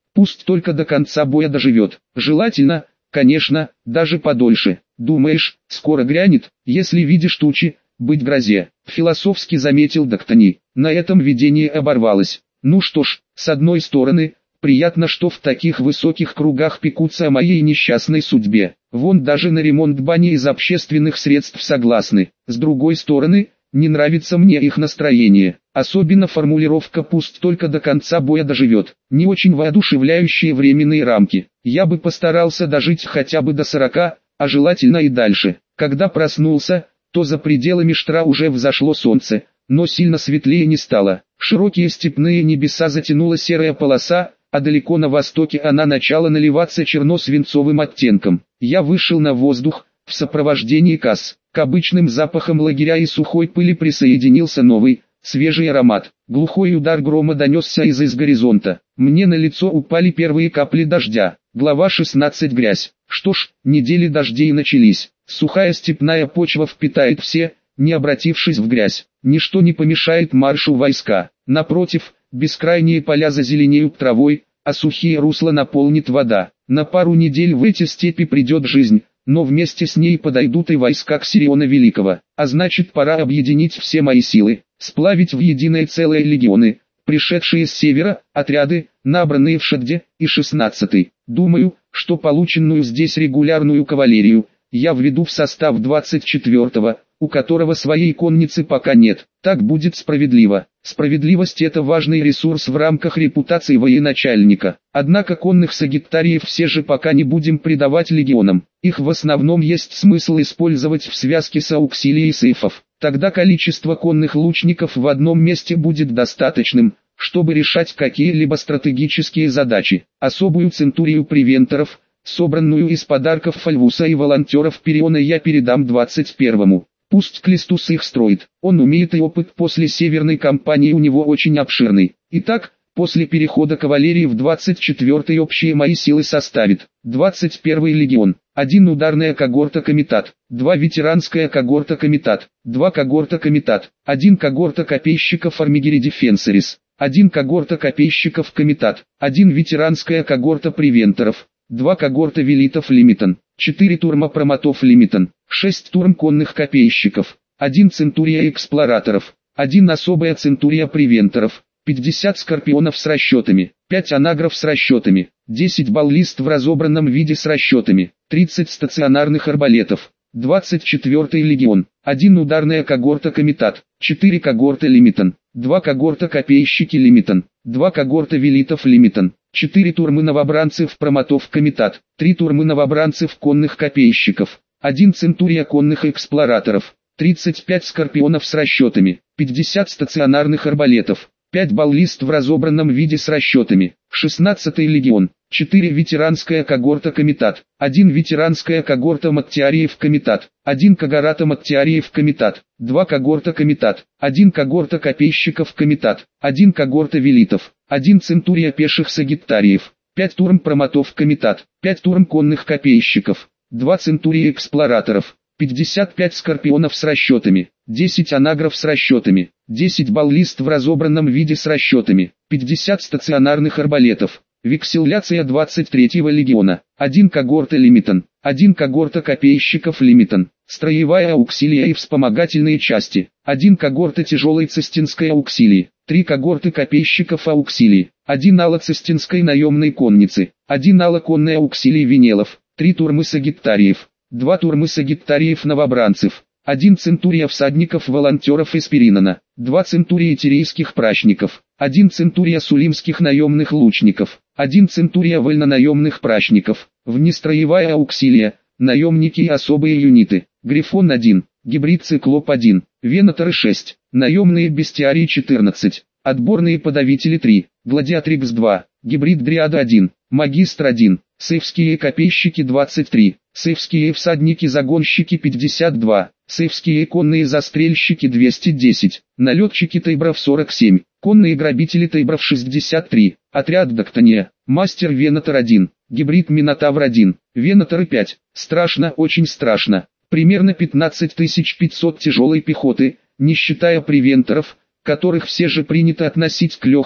Пусть только до конца боя доживет. Желательно, конечно, даже подольше. Думаешь, скоро грянет, если видишь тучи, быть грозе? Философски заметил Доктани. На этом видение оборвалось. Ну что ж, с одной стороны, приятно, что в таких высоких кругах пекутся о моей несчастной судьбе. Вон даже на ремонт бани из общественных средств согласны. С другой стороны, не нравится мне их настроение. Особенно формулировка «пусть только до конца боя доживет». Не очень воодушевляющие временные рамки. Я бы постарался дожить хотя бы до сорока, а желательно и дальше. Когда проснулся, то за пределами Штра уже взошло солнце, но сильно светлее не стало. Широкие степные небеса затянула серая полоса, а далеко на востоке она начала наливаться черно-свинцовым оттенком. Я вышел на воздух, в сопровождении касс. К обычным запахам лагеря и сухой пыли присоединился новый, свежий аромат. Глухой удар грома донесся из-за горизонта. Мне на лицо упали первые капли дождя. Глава шестнадцать. Грязь. Что ж, недели дождей начались. Сухая степная почва впитает все, не обратившись в грязь. Ничто не помешает маршу войска. Напротив, бескрайние поля зазеленеют травой, а сухие русла наполнит вода. На пару недель в эти степи придет жизнь, но вместе с ней подойдут и войска Ксириона Великого. А значит, пора объединить все мои силы, сплавить в единое целое легионы, пришедшие с севера, отряды, набранные в Шадде, и шестнадцатый. Думаю, что полученную здесь регулярную кавалерию я введу в состав двадцать четвёртого, у которого своей конницы пока нет. Так будет справедливо. Справедливость – это важный ресурс в рамках репутации военачальника. Однако конных сагиттариев все же пока не будем придавать легионам. Их в основном есть смысл использовать в связке с ауксилией сейфов. Тогда количество конных лучников в одном месте будет достаточным, чтобы решать какие-либо стратегические задачи. Особую центурию превенторов, собранную из подарков Фальвуса и волонтеров Периона, я передам двадцать первому. Пусть Клестус их строит. Он умеет, и опыт после северной кампании у него очень обширный. Итак, после перехода кавалерии в двадцать четвёртый общие мои силы составит двадцать первый легион, один ударная когорта комитат, два ветеранская когорта комитат, два когорта комитат, один когорта копейщиков Армигери Дефенсорис, один когорта копейщиков комитат, один ветеранская когорта превенторов, два когорта велитов лимитон, четыре турма промотов лимитон, шесть турм конных копейщиков, один центурия эксплораторов, один особая центурия превенторов, пятьдесят скорпионов с расчетами, пять анагров с расчетами, десять баллист в разобранном виде с расчетами, тридцать стационарных арбалетов, двадцать четвёртый легион, один ударная когорта комитат, четыре когорта лимитон, два когорта копейщики лимитон, два когорта велитов лимитон, четыре турмы новобранцев промотов комитат, три турмы новобранцев конных копейщиков, один центурия конных эксплораторов, тридцать пять скорпионов с расчетами, пятьдесят стационарных арбалетов, пять баллист в разобранном виде с расчетами, шестнадцатый легион, четыре ветеранская когорта комитат, один ветеранская когорта маттиариев комитат, один когората маттиариев комитат, два когорта комитат, один когорта копейщиков комитат, один когорта велитов, один центурия пеших сагиттариев, пять турм промотов комитат, пять турм конных копейщиков, два центурия эксплораторов, пятьдесят пять скорпионов с расчетами, десять анагров с расчетами, десять баллист в разобранном виде с расчетами, пятьдесят стационарных арбалетов, векселляция двадцать третьего легиона, один когорта лимитон, один когорта копейщиков лимитон, строевая ауксилия и вспомогательные части, один когорта тяжелой цистинской ауксилии, три когорты копейщиков ауксилии, один ала цистинской наемной конницы, один ала конной ауксилии венелов, три турмы сагиттариев, два турмы сагиттариев новобранцев, один центурия всадников-волонтеров из Перинона, два центурия тирийских прачников, один центурия сулимских наемных лучников, один центурия вольнонаемных прачников, внестроевая ауксилия, наемники и особые юниты, Грифон один, гибрид Циклоп один, Венаторы шесть, наемные бестиарии четырнадцать, отборные подавители три, Гладиатрикс два, гибрид Дриада один, Магистр один, сейфские копейщики двадцать три, сейфские всадники-загонщики пятьдесят два, сейфские конные застрельщики двести десять, налетчики Тейбров сорок семь, конные грабители Тейбров шестьдесят три, отряд Доктания, мастер Венатор один, гибрид Минотавр один, Венаторы пять, страшно, очень страшно, примерно пятнадцать тысяч пятьсот тяжелой пехоты, не считая превенторов, которых все же принято относить к легкой,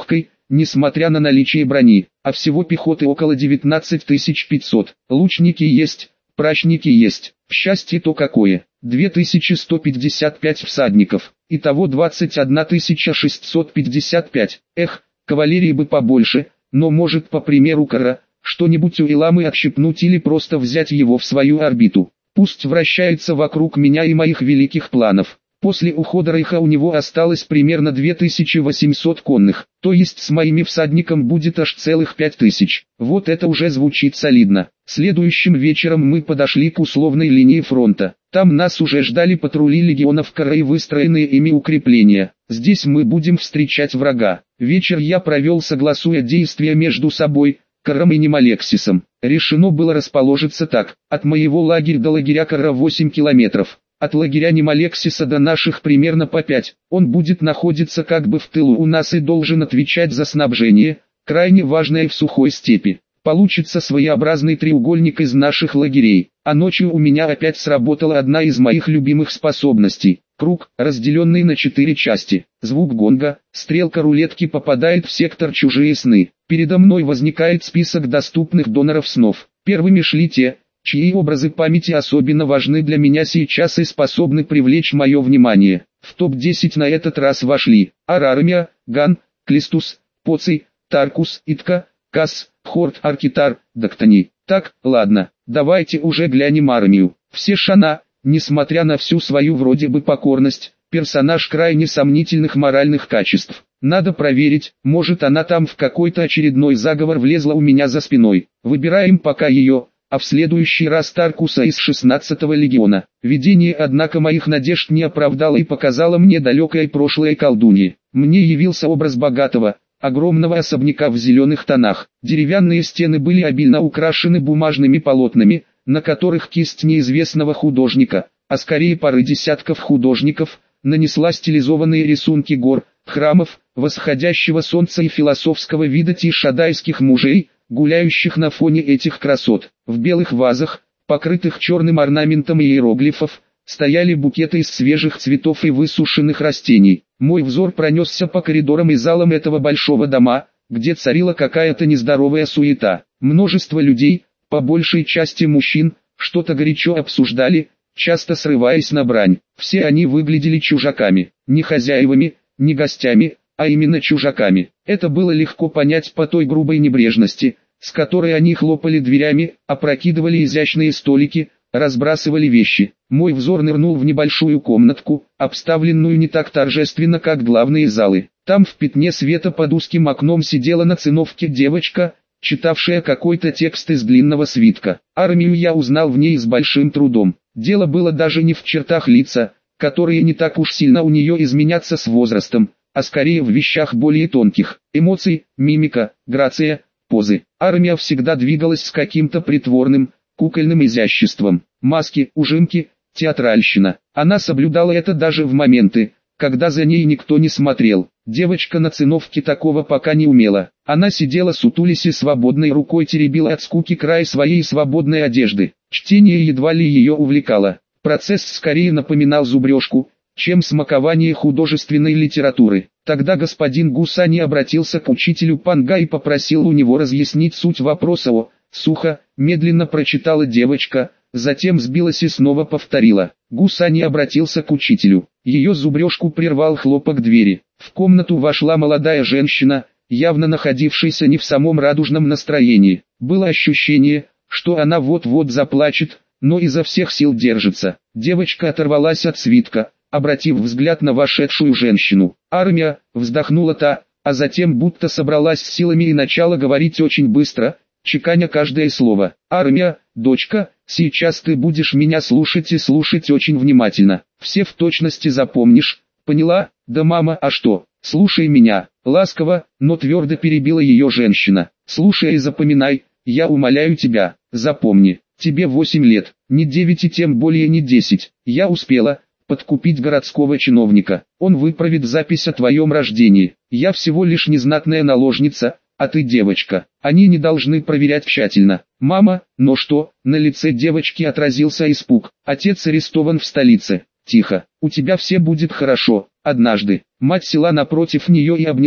несмотря на наличие брони, а всего пехоты около девятнадцать тысяч пятьсот. Лучники есть, прачники есть. Счастье то какое! две тысячи сто пятьдесят пять всадников, итого двадцать одна тысяча шестьсот пятьдесят пять. Эх, кавалерии бы побольше, но может по примеру Кара, что-нибудь у Иламы отщипнуть или просто взять его в свою орбиту. Пусть вращается вокруг меня и моих великих планов. После ухода Рейха у него осталось примерно две тысячи восемьсот конных, то есть с моими всадником будет аж целых пять тысяч. Вот это уже звучит солидно. Следующим вечером мы подошли к условной линии фронта. Там нас уже ждали патрули легионов Кара и выстроенные ими укрепления. Здесь мы будем встречать врага. Вечер я провел, согласуя действия между собой, Каром и Немалексисом. Решено было расположиться так: от моего лагеря до лагеря Кара восемь километров. От лагеря Немалексиса до наших примерно по пять. Он будет находиться как бы в тылу у нас и должен отвечать за снабжение, крайне важное в сухой степи. Получится своеобразный треугольник из наших лагерей. А ночью у меня опять сработала одна из моих любимых способностей. Круг, разделенный на четыре части. Звук гонга, стрелка рулетки попадает в сектор «Чужие сны». Передо мной возникает список доступных доноров снов. Первыми шли те, чьи образы памяти особенно важны для меня сейчас и способны привлечь мое внимание. В топ десять на этот раз вошли Арармия, Ган, Клистус, Поций, Таркус, Итка, Касс, Хорт, Аркитар, Доктани. Так, ладно, давайте уже глянем армию. Все Шана, несмотря на всю свою вроде бы покорность, персонаж крайне сомнительных моральных качеств. Надо проверить, может она там в какой-то очередной заговор влезла у меня за спиной. Выбираем пока ее, а в следующий раз Таркуса из шестнадцатого легиона. Видение, однако, моих надежд не оправдало и показало мне далекое прошлое колдуньи. Мне явился образ богатого, огромного особняка в зеленых тонах. Деревянные стены были обильно украшены бумажными полотнами, на которых кисть неизвестного художника, а скорее пары десятков художников, нанесла стилизованные рисунки гор, храмов, восходящего солнца и философского вида тишадайских мужей, гуляющих на фоне этих красот. В белых вазах, покрытых черным орнаментом и иероглифов, стояли букеты из свежих цветов и высушенных растений. Мой взор пронесся по коридорам и залам этого большого дома, где царила какая-то нездоровая суета. Множество людей, по большей части мужчин, что-то горячо обсуждали, часто срываясь на брань. Все они выглядели чужаками, не хозяевами, не гостями, а именно чужаками. Это было легко понять по той грубой небрежности, с которой они хлопали дверями, опрокидывали изящные столики, разбрасывали вещи. Мой взор нырнул в небольшую комнатку, обставленную не так торжественно, как главные залы. Там в пятне света под узким окном сидела на циновке девочка, читавшая какой-то текст из длинного свитка. Армию я узнал в ней с большим трудом. Дело было даже не в чертах лица, которые не так уж сильно у нее изменятся с возрастом, а скорее в вещах более тонких. Эмоции, мимика, грация, позы. Армия всегда двигалась с каким-то притворным, кукольным изяществом. Маски, ужимки, театральщина. Она соблюдала это даже в моменты, когда за ней никто не смотрел. Девочка на циновке такого пока не умела. Она сидела сутулясь и свободной рукой теребила от скуки край своей свободной одежды. Чтение едва ли ее увлекало. Процесс скорее напоминал зубрежку, чем смакование художественной литературы. Тогда господин Гусани обратился к учителю Панга и попросил у него разъяснить суть вопроса. О, сухо, медленно прочитала девочка, затем сбилась и снова повторила. Гусани обратился к учителю. Ее зубрежку прервал хлопок двери. В комнату вошла молодая женщина, явно находившаяся не в самом радужном настроении. Было ощущение, что она вот-вот заплачет, но изо всех сил держится. Девочка оторвалась от свитка, обратив взгляд на вошедшую женщину. «Армия», вздохнула та, а затем будто собралась с силами и начала говорить очень быстро, чеканя каждое слово. «Армия, дочка, сейчас ты будешь меня слушать и слушать очень внимательно. Все в точности запомнишь, поняла? Да мама, а что? Слушай меня». Ласково, но твердо перебила ее женщина. «Слушай и запоминай, я умоляю тебя, запомни, тебе восемь лет, не девять и тем более не десять. Я успела подкупить городского чиновника. Он выправит запись о твоем рождении. Я всего лишь незнатная наложница, а ты девочка. Они не должны проверять тщательно. Мама, но что?» На лице девочки отразился испуг. «Отец арестован в столице. Тихо, у тебя все будет хорошо. Однажды». Мать села напротив нее и обняла.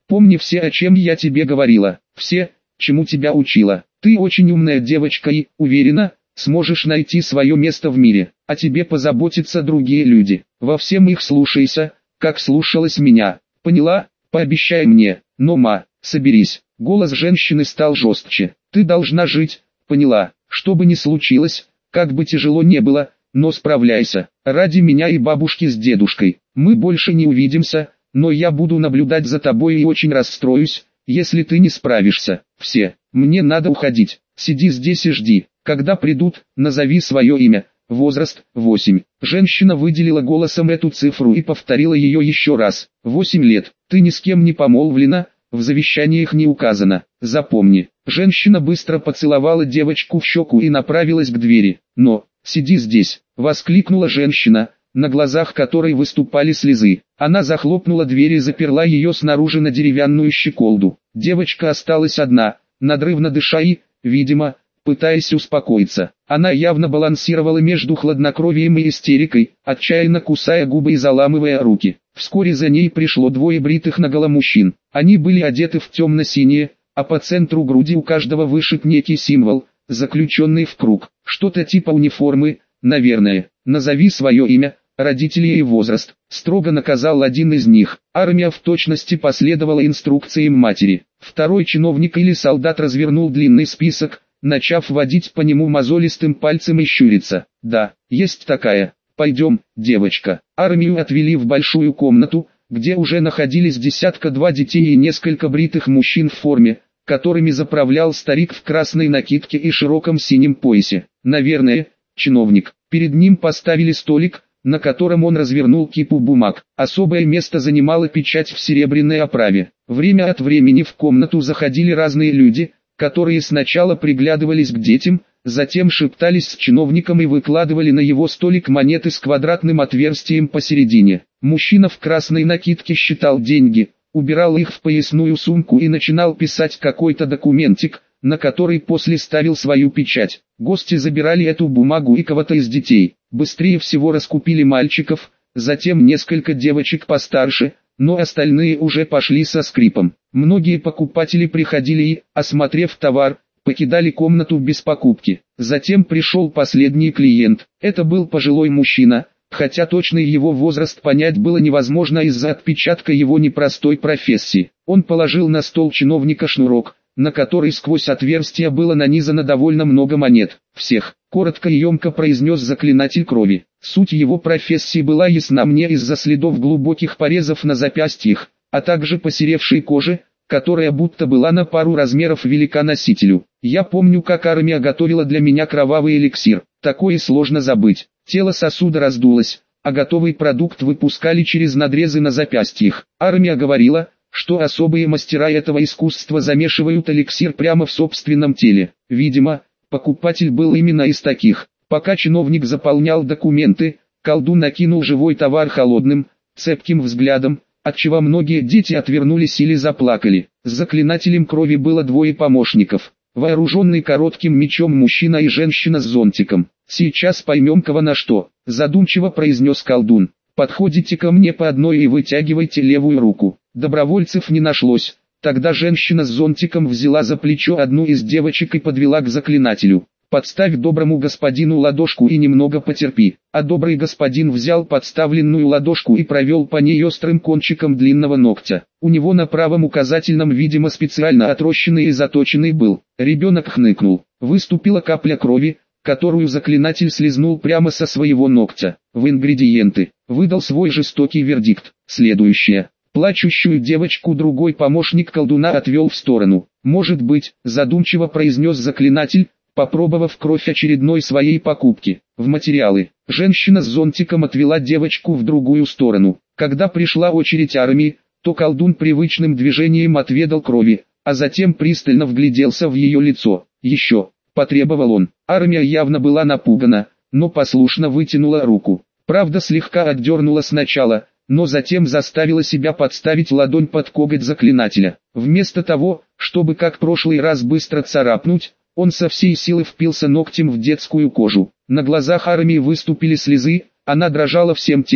Помни все, о чем я тебе говорила, все, чему тебя учила. Ты очень умная девочка и, уверена, сможешь найти свое место в мире. О тебе позаботятся другие люди. Во всем их слушайся, как слушалась меня. Поняла? Пообещай мне. Но, ма, соберись. Голос женщины стал жестче. Ты должна жить, поняла? Что бы ни случилось, как бы тяжело не было, но справляйся. Ради меня и бабушки с дедушкой. Мы больше не увидимся, но я буду наблюдать за тобой и очень расстроюсь, если ты не справишься. Все, мне надо уходить. Сиди здесь и жди. Когда придут, назови свое имя. Возраст – восемь. Женщина выделила голосом эту цифру и повторила ее еще раз. восемь лет. Ты ни с кем не помолвлена, в завещаниях не указано. Запомни. Женщина быстро поцеловала девочку в щеку и направилась к двери. Но, сиди здесь, воскликнула женщина, на глазах которой выступали слезы. Она захлопнула дверь и заперла ее снаружи на деревянную щеколду. Девочка осталась одна, надрывно дыша и, видимо, пытаясь успокоиться. Она явно балансировала между хладнокровием и истерикой, отчаянно кусая губы и заламывая руки. Вскоре за ней пришло двое бритых наголо мужчин. Они были одеты в темно-синее, а по центру груди у каждого вышит некий символ, заключенный в круг. Что-то типа униформы, наверное. Назови свое имя, родителей и возраст. Строго наказал один из них. Армия в точности последовала инструкциям матери. Второй чиновник или солдат развернул длинный список, начав водить по нему мозолистым пальцем и щуриться. Да, есть такая. Пойдем, девочка. Армию отвели в большую комнату, где уже находились десятка-два детей и несколько бритых мужчин в форме, которыми заправлял старик в красной накидке и широком синем поясе. Наверное, чиновник. Перед ним поставили столик, на котором он развернул кипу бумаг. Особое место занимала печать в серебряной оправе. Время от времени в комнату заходили разные люди, которые сначала приглядывались к детям, затем шептались с чиновником и выкладывали на его столик монеты с квадратным отверстием посередине. Мужчина в красной накидке считал деньги, убирал их в поясную сумку и начинал писать какой-то документик, на который после ставил свою печать. Гости забирали эту бумагу и кого-то из детей. Быстрее всего раскупили мальчиков, затем несколько девочек постарше, но остальные уже пошли со скрипом. Многие покупатели приходили и, осмотрев товар, покидали комнату без покупки. Затем пришел последний клиент. Это был пожилой мужчина, хотя точный его возраст понять было невозможно из-за отпечатка его непростой профессии. Он положил на стол чиновника шнурок, на который сквозь отверстие было нанизано довольно много монет. «Всех», — коротко и емко произнес заклинатель крови. Суть его профессии была ясна мне из-за следов глубоких порезов на запястьях, а также посеревшей кожи, которая будто была на пару размеров велика носителю. Я помню, как армия готовила для меня кровавый эликсир. Такое сложно забыть. Тело сосуда раздулось, а готовый продукт выпускали через надрезы на запястьях. Армия говорила, что особые мастера этого искусства замешивают эликсир прямо в собственном теле. Видимо, покупатель был именно из таких. Пока чиновник заполнял документы, колдун накинул живой товар холодным, цепким взглядом, отчего многие дети отвернулись или заплакали. С заклинателем крови было двое помощников. Вооруженный коротким мечом мужчина и женщина с зонтиком. «Сейчас поймем, кого на что», — задумчиво произнес колдун. «Подходите ко мне по одной и вытягивайте левую руку». Добровольцев не нашлось. Тогда женщина с зонтиком взяла за плечо одну из девочек и подвела к заклинателю. «Подставь доброму господину ладошку и немного потерпи». А добрый господин взял подставленную ладошку и провел по ней острым кончиком длинного ногтя. У него на правом указательном, видимо, специально отрощенный и заточенный был. Ребенок хныкнул. Выступила капля крови, которую заклинатель слезнул прямо со своего ногтя. В ингредиенты. Выдал свой жестокий вердикт. Следующее. Плачущую девочку другой помощник колдуна отвел в сторону. «Может быть», — задумчиво произнес заклинатель, попробовав кровь очередной своей покупки. В материалы. Женщина с зонтиком отвела девочку в другую сторону. Когда пришла очередь армии, то колдун привычным движением отведал крови, а затем пристально вгляделся в ее лицо. «Еще», — потребовал он. Армия явно была напугана, но послушно вытянула руку. Правда, слегка отдернула сначала, но затем заставила себя подставить ладонь под коготь заклинателя. Вместо того, чтобы как прошлый раз быстро царапнуть, он со всей силы впился ногтем в детскую кожу. На глазах армии выступили слезы, она дрожала всем телом,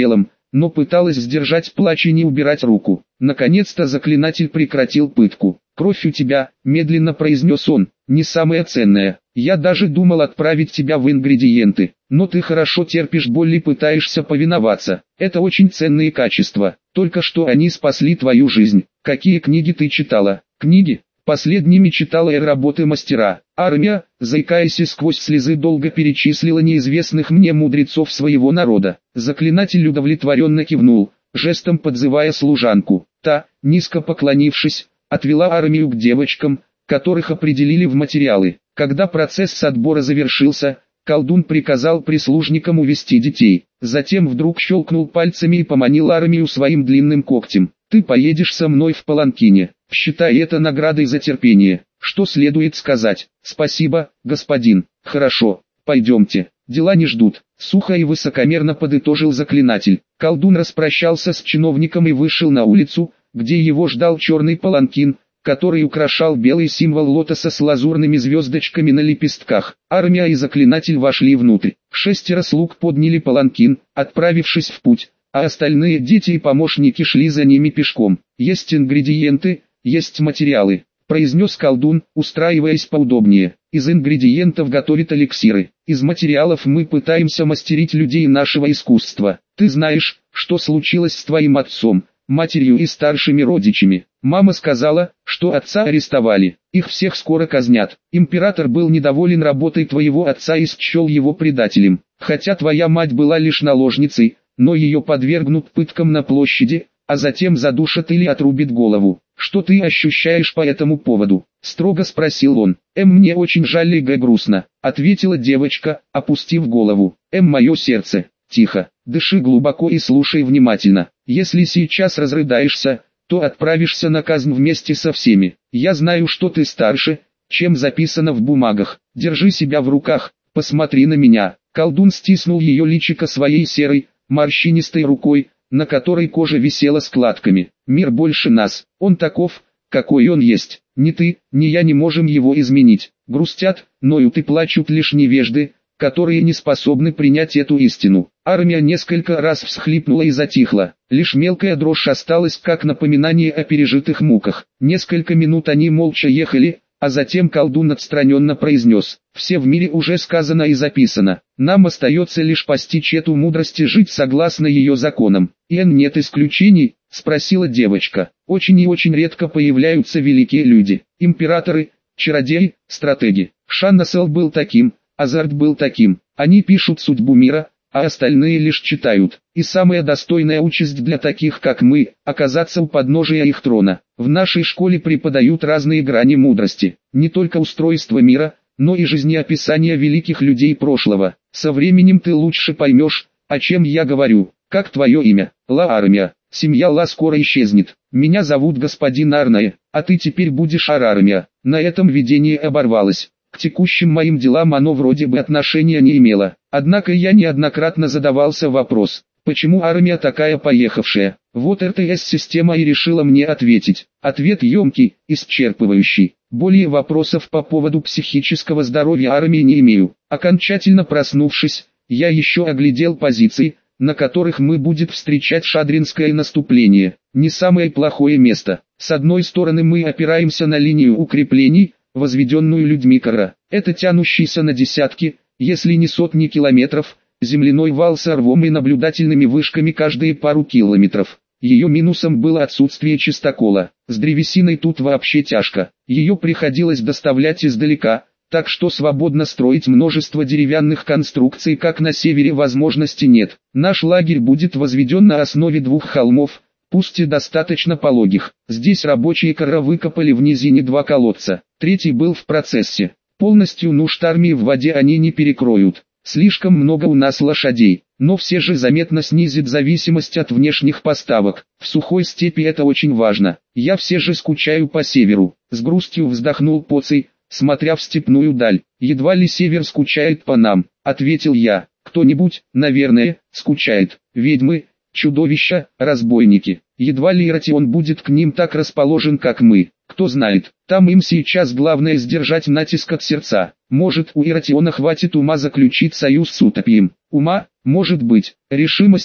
но пыталась сдержать плач и не убирать руку. Наконец-то заклинатель прекратил пытку. «Кровь у тебя», — медленно произнес он, — «не самая ценная. Я даже думал отправить тебя в ингредиенты, но ты хорошо терпишь боль и пытаешься повиноваться. Это очень ценные качества, только что они спасли твою жизнь. Какие книги ты читала?» «Книги?» Последними читала я работы мастера. Армия, заикаясь и сквозь слезы, долго перечислила неизвестных мне мудрецов своего народа. Заклинатель удовлетворенно кивнул, жестом подзывая служанку. Та, низко поклонившись, отвела армию к девочкам, которых определили в материалы. Когда процесс отбора завершился, колдун приказал прислужникам увести детей. Затем вдруг щелкнул пальцами и поманил армию своим длинным когтем. «Ты поедешь со мной в паланкине. Считай это наградой за терпение». Что следует сказать? «Спасибо, господин». «Хорошо, пойдемте. Дела не ждут», — сухо и высокомерно подытожил заклинатель. Колдун распрощался с чиновником и вышел на улицу, где его ждал черный паланкин, который украшал белый символ лотоса с лазурными звездочками на лепестках. Армия и заклинатель вошли внутрь. Шестеро слуг подняли паланкин, отправившись в путь, а остальные дети и помощники шли за ними пешком. «Есть ингредиенты, есть материалы», — произнес колдун, устраиваясь поудобнее. «Из ингредиентов готовят эликсиры, из материалов мы пытаемся мастерить людей нашего искусства. Ты знаешь, что случилось с твоим отцом, матерью и старшими родичами. Мама сказала, что отца арестовали, их всех скоро казнят. Император был недоволен работой твоего отца и счел его предателем. Хотя твоя мать была лишь наложницей, но ее подвергнут пыткам на площади, а затем задушат или отрубит голову. Что ты ощущаешь по этому поводу?» — строго спросил он. «Эм, мне очень жаль и грустно», — ответила девочка, опустив голову. «Эм, мое сердце, тихо, дыши глубоко и слушай внимательно. Если сейчас разрыдаешься, то отправишься на казнь вместе со всеми. Я знаю, что ты старше, чем записано в бумагах. Держи себя в руках, посмотри на меня». Колдун стиснул ее личико своей серой, морщинистой рукой, на которой кожа висела складками. «Мир больше нас, он таков, какой он есть. Ни ты, ни я не можем его изменить. Грустят, ноют и плачут лишь невежды, которые не способны принять эту истину». Армия несколько раз всхлипнула и затихла. Лишь мелкая дрожь осталась как напоминание о пережитых муках. Несколько минут они молча ехали, а затем колдун отстраненно произнес: «Все в мире уже сказано и записано. Нам остается лишь постичь эту мудрость и жить согласно ее законам». «И нет исключений?» — спросила девочка. «Очень и очень редко появляются великие люди. Императоры, чародеи, стратеги. Шаннасел был таким, Азарт был таким. Они пишут судьбу мира, а остальные лишь читают. И самая достойная участь для таких, как мы, оказаться у подножия их трона. В нашей школе преподают разные грани мудрости, не только устройство мира, но и жизнеописание великих людей прошлого. Со временем ты лучше поймешь, о чем я говорю. Как твое имя?» «Ла Армия. Семья Ла скоро исчезнет. Меня зовут господин Арная, а ты теперь будешь Ар-Армия». На этом видение оборвалось. К текущим моим делам оно вроде бы отношения не имело. Однако я неоднократно задавался вопрос, почему армия такая поехавшая. Вот эр тэ эс-система и решила мне ответить. Ответ емкий, исчерпывающий. Более вопросов по поводу психического здоровья армии не имею. Окончательно проснувшись, я еще оглядел позиции, на которых мы будет встречать шадринское наступление. Не самое плохое место. С одной стороны мы опираемся на линию укреплений, возведенную людьми Кара. Это тянущийся на десятки, если не сотни километров, земляной вал с рвом и наблюдательными вышками каждые пару километров. Ее минусом было отсутствие чистокола. С древесиной тут вообще тяжко. Ее приходилось доставлять издалека, так что свободно строить множество деревянных конструкций, как на севере, возможности нет. Наш лагерь будет возведен на основе двух холмов, пусть и достаточно пологих. Здесь рабочие Кара выкопали в низине два колодца. Третий был в процессе. Полностью нужд армии в воде они не перекроют. Слишком много у нас лошадей, но все же заметно снизит зависимость от внешних поставок. В сухой степи это очень важно. Я все же скучаю по северу. С грустью вздохнул Поций, смотря в степную даль. «Едва ли север скучает по нам», — ответил я. «Кто-нибудь, наверное, скучает. Ведьмы, чудовища, разбойники. Едва ли Иратион будет к ним так расположен, как мы. Кто знает, там им сейчас главное сдержать натиск от сердца. Может, у Иратиона хватит ума заключить союз с Утопием. Ума, может быть, решимости,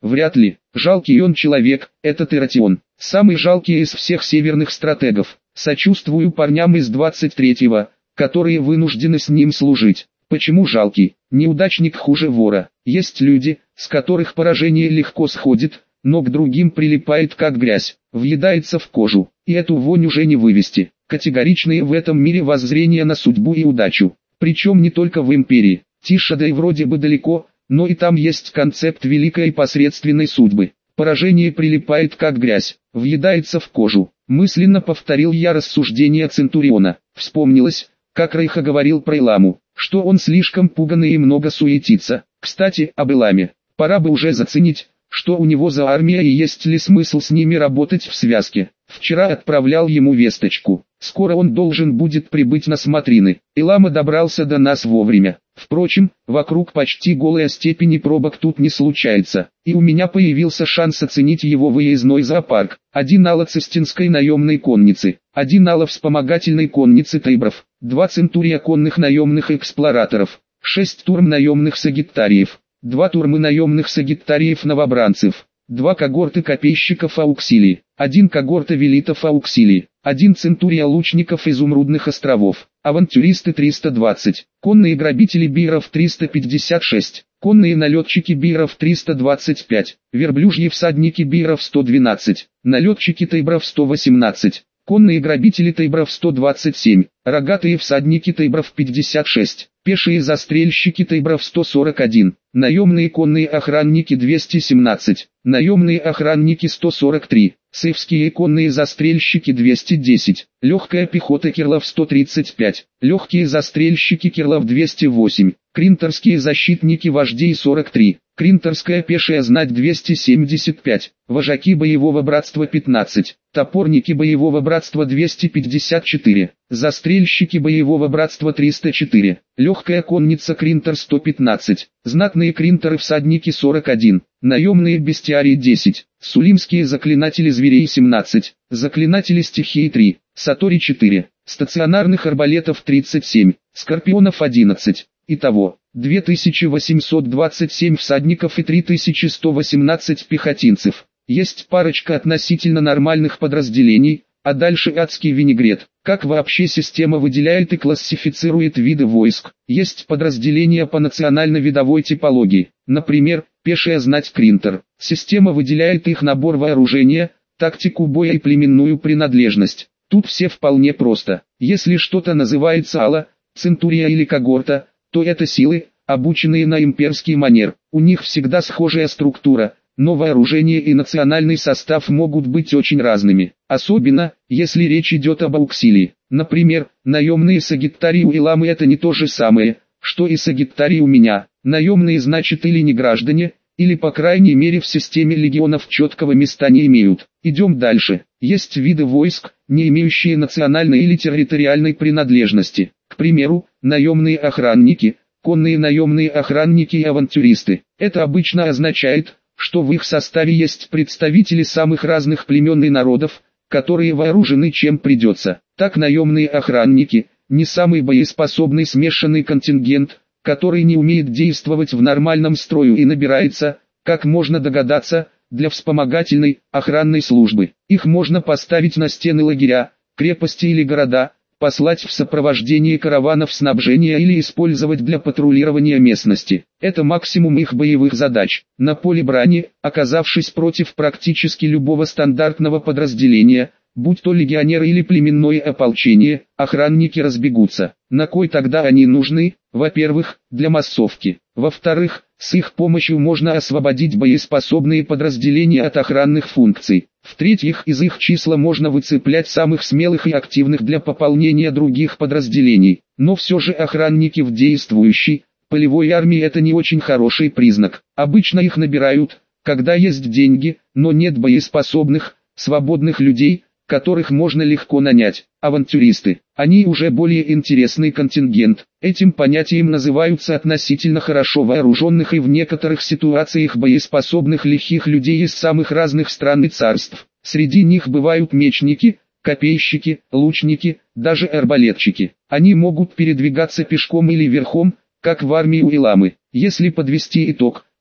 Вряд ли. Жалкий он человек, этот Иратион. Самый жалкий из всех северных стратегов. Сочувствую парням из двадцать третьего, которые вынуждены с ним служить. Почему жалкий? Неудачник хуже вора. Есть люди, с которых поражение легко сходит, но к другим прилипает как грязь, въедается в кожу, и эту вонь уже не вывести. Категоричные в этом мире воззрения на судьбу и удачу. Причем не только в империи. Тише да и вроде бы далеко, но и там есть концепт великой и посредственной судьбы. Поражение прилипает как грязь, въедается в кожу. Мысленно повторил я рассуждения Центуриона. Вспомнилось, как Рейха говорил про Иламу, что он слишком пуганный и много суетится. Кстати, об Иламе. Пора бы уже заценить, что у него за армия и есть ли смысл с ними работать в связке. Вчера отправлял ему весточку. Скоро он должен будет прибыть на смотрины. Илама добрался до нас вовремя. Впрочем, вокруг почти голая степени пробок тут не случается. И у меня появился шанс оценить его выездной зоопарк. Один ала цистинской наемной конницы, один ала вспомогательной конницы тейбров, два центурия конных наемных эксплораторов, шесть турм наемных сагиттариев, два турмы наемных сагиттариев-новобранцев, два когорты копейщиков ауксилии, один когорта велитов ауксилии, один центурия лучников изумрудных островов, авантюристы триста двадцать, конные грабители биров триста пятьдесят шесть, конные налетчики биров триста двадцать пять, верблюжьи всадники биров сто двенадцать, налетчики тейбров сто восемнадцать, конные грабители тейбров сто двадцать семь, рогатые всадники тейбров пятьдесят шесть, пешие застрельщики тейбров сто сорок один, наемные конные охранники двести семнадцать, наемные охранники сто сорок три, сейфские конные застрельщики двести десять, легкая пехота кирлов сто тридцать пять, легкие застрельщики кирлов двести восемь, кринтерские защитники вождей сорок три, кринтерская пешая знать двести семьдесят пять, вожаки боевого братства пятнадцать, топорники боевого братства двести пятьдесят четыре, застрельщики боевого братства триста четыре, легкая конница кринтер сто пятнадцать, знатные кринтеры всадники сорок один, наемные бестиарии десять, сулимские заклинатели зверей семнадцать, заклинатели стихии три, сатори четыре, стационарных арбалетов тридцать семь, скорпионов одиннадцать. Итого, две тысячи восемьсот двадцать семь всадников и три тысячи сто восемнадцать пехотинцев. Есть парочка относительно нормальных подразделений, а дальше адский винегрет. Как вообще система выделяет и классифицирует виды войск? Есть подразделения по национально-видовой типологии. Например, пешая знать кринтер. Система выделяет их набор вооружения, тактику боя и племенную принадлежность. Тут все вполне просто. Если что-то называется ала, центурия или когорта, то это силы, обученные на имперский манер. У них всегда схожая структура, но вооружение и национальный состав могут быть очень разными. Особенно, если речь идет об ауксилии. Например, наемные сагиттарии у Иламы это не то же самое, что и сагиттарии у меня. Наемные значит или не граждане, или по крайней мере в системе легионов четкого места не имеют. Идем дальше. Есть виды войск, не имеющие национальной или территориальной принадлежности. К примеру, наемные охранники, конные наемные охранники и авантюристы. Это обычно означает, что в их составе есть представители самых разных племен и народов, которые вооружены чем придется. Так наемные охранники, не самый боеспособный смешанный контингент, который не умеет действовать в нормальном строю и набирается, как можно догадаться, для вспомогательной, охранной службы. Их можно поставить на стены лагеря, крепости или города, послать в сопровождении караванов снабжения или использовать для патрулирования местности. Это максимум их боевых задач. На поле брани, оказавшись против практически любого стандартного подразделения, будь то легионеры или племенное ополчение, охранники разбегутся. На кой тогда они нужны? Во-первых, для массовки. Во-вторых, с их помощью можно освободить боеспособные подразделения от охранных функций. В-третьих, из их числа можно выцеплять самых смелых и активных для пополнения других подразделений. Но все же охранники в действующей, полевой армии это не очень хороший признак. Обычно их набирают, когда есть деньги, но нет боеспособных, свободных людей, которых можно легко нанять. Авантюристы. Они уже более интересный контингент. Этим понятием называются относительно хорошо вооруженных и в некоторых ситуациях боеспособных лихих людей из самых разных стран и царств. Среди них бывают мечники, копейщики, лучники, даже арбалетчики. Они могут передвигаться пешком или верхом, как в армии у Иламы. Если подвести итог,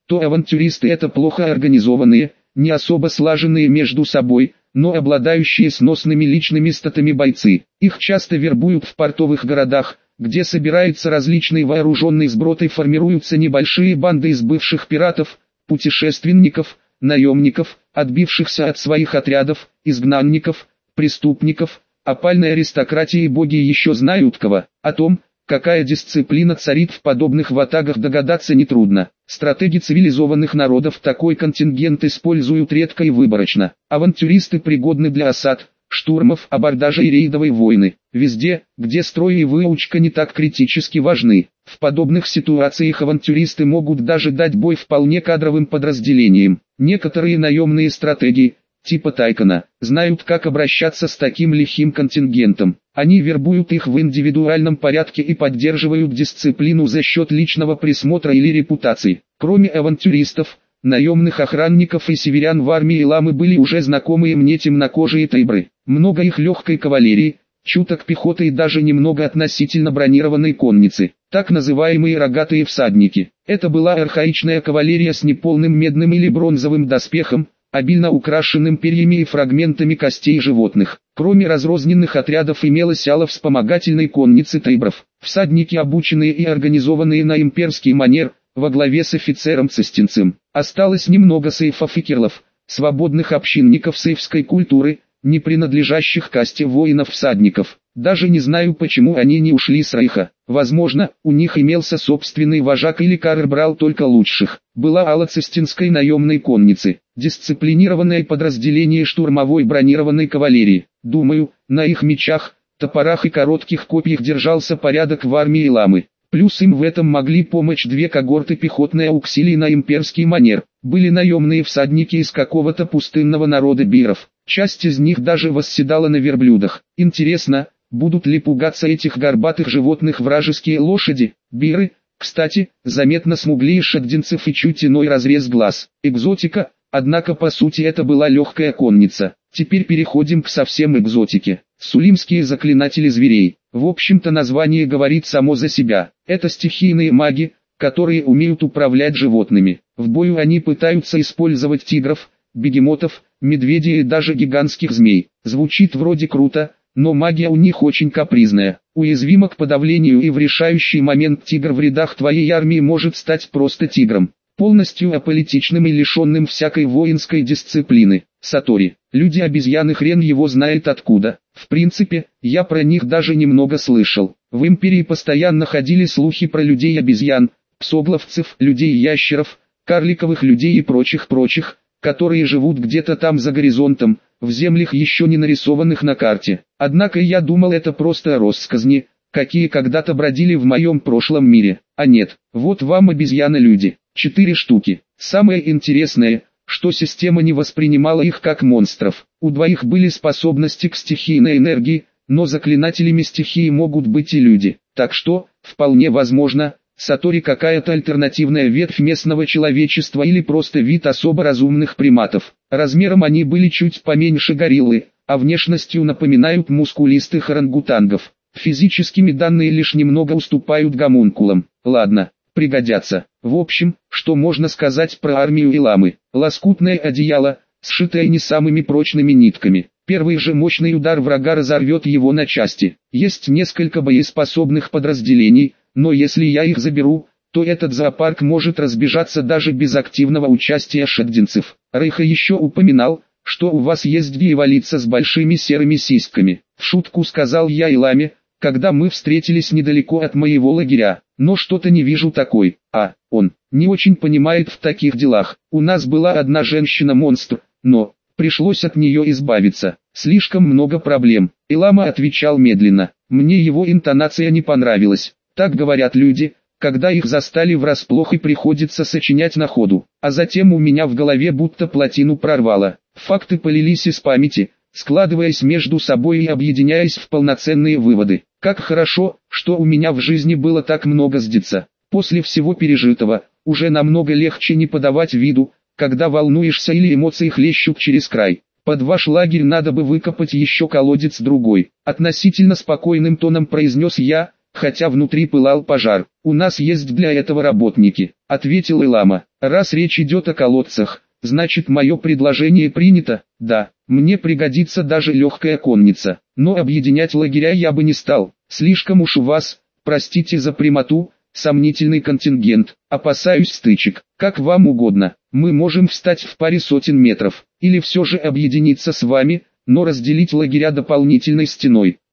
то авантюристы это плохо организованные, не особо слаженные между собой, но обладающие сносными личными статами бойцы. Их часто вербуют в портовых городах, где собирается различный вооруженный сброд и формируются небольшие банды из бывших пиратов, путешественников, наемников, отбившихся от своих отрядов, изгнанников, преступников, опальной аристократии и боги еще знают кого. О том, какая дисциплина царит в подобных ватагах, догадаться нетрудно. Стратеги цивилизованных народов такой контингент используют редко и выборочно. Авантюристы пригодны для осад, штурмов, абордажа и рейдовой войны. Везде, где строй и выучка не так критически важны. В подобных ситуациях авантюристы могут даже дать бой вполне кадровым подразделениям. Некоторые наемные стратеги, типа Тайкона, знают, как обращаться с таким лихим контингентом. Они вербуют их в индивидуальном порядке и поддерживают дисциплину за счет личного присмотра или репутации. Кроме авантюристов, наемных охранников и северян в армии Ламы были уже знакомые мне темнокожие тайбры. Много их легкой кавалерии, чуток пехоты и даже немного относительно бронированной конницы, так называемые рогатые всадники. Это была архаичная кавалерия с неполным медным или бронзовым доспехом, обильно украшенным перьями и фрагментами костей животных. Кроме разрозненных отрядов имелась ала вспомогательной конницы тайбров. Всадники, обученные и организованные на имперский манер, во главе с офицером-цистинцем. Осталось немного сейфов и кирлов, свободных общинников сейфской культуры, не принадлежащих касте воинов-всадников. Даже не знаю, почему они не ушли с Рейха. Возможно, у них имелся собственный вожак или Карр брал только лучших. Была ала цистинской наемной конницы, дисциплинированное подразделение штурмовой бронированной кавалерии. Думаю, на их мечах, топорах и коротких копьях держался порядок в армии Ламы. Плюс им в этом могли помочь две когорты пехотной ауксилии на имперский манер. Были наемные всадники из какого-то пустынного народа биров. Часть из них даже восседала на верблюдах. Интересно, будут ли пугаться этих горбатых животных вражеские лошади? Биры, кстати, заметно смуглее шагдинцев и чуть иной разрез глаз. Экзотика, однако по сути это была легкая конница. Теперь переходим к совсем экзотике. Сулимские заклинатели зверей. В общем-то название говорит само за себя. Это стихийные маги, которые умеют управлять животными. В бою они пытаются использовать тигров, бегемотов, медведей и даже гигантских змей. Звучит вроде круто, но магия у них очень капризная. Уязвима к подавлению, и в решающий момент тигр в рядах твоей армии может стать просто тигром. Полностью аполитичным и лишенным всякой воинской дисциплины. Сатори. Люди-обезьяны, хрен его знает откуда. В принципе, я про них даже немного слышал. В империи постоянно ходили слухи про людей-обезьян, псогловцев, людей-ящеров, карликовых людей и прочих-прочих, которые живут где-то там за горизонтом, в землях еще не нарисованных на карте. Однако я думал, это просто россказни, какие когда-то бродили в моем прошлом мире. А нет, вот вам обезьяны-люди. Четыре штуки. Самое интересное, что система не воспринимала их как монстров. У двоих были способности к стихийной энергии, но заклинателями стихии могут быть и люди. Так что, вполне возможно, Сатори какая-то альтернативная ветвь местного человечества или просто вид особо разумных приматов. Размером они были чуть поменьше гориллы, а внешностью напоминают мускулистых орангутангов. Физическими данные лишь немного уступают гомункулам. Ладно, пригодятся. В общем, что можно сказать про армию Иламы? Лоскутное одеяло, сшитое не самыми прочными нитками. Первый же мощный удар врага разорвет его на части. Есть несколько боеспособных подразделений, но если я их заберу, то этот зоопарк может разбежаться даже без активного участия шагдинцев. Рейха еще упоминал, что у вас есть дьяволица с большими серыми сиськами. В шутку сказал я Иламе, когда мы встретились недалеко от моего лагеря, но что-то не вижу такой. А, он не очень понимает в таких делах. У нас была одна женщина-монстр, но пришлось от нее избавиться. Слишком много проблем. Илама отвечал медленно. Мне его интонация не понравилась. Так говорят люди, когда их застали врасплох и приходится сочинять на ходу. А затем у меня в голове будто плотину прорвало. Факты полились из памяти, складываясь между собой и объединяясь в полноценные выводы. Как хорошо, что у меня в жизни было так много сдиться. После всего пережитого, уже намного легче не подавать виду, когда волнуешься или эмоции хлещут через край. Под ваш лагерь надо бы выкопать еще колодец другой. Относительно спокойным тоном произнес я, хотя внутри пылал пожар. «У нас есть для этого работники», — ответил Илама. «Раз речь идет о колодцах, значит мое предложение принято. Да, мне пригодится даже легкая конница, но объединять лагеря я бы не стал. Слишком уж у вас, простите за прямоту, сомнительный контингент. Опасаюсь стычек. Как вам угодно, мы можем встать в паре сотен метров, или все же объединиться с вами, но разделить лагеря дополнительной стеной.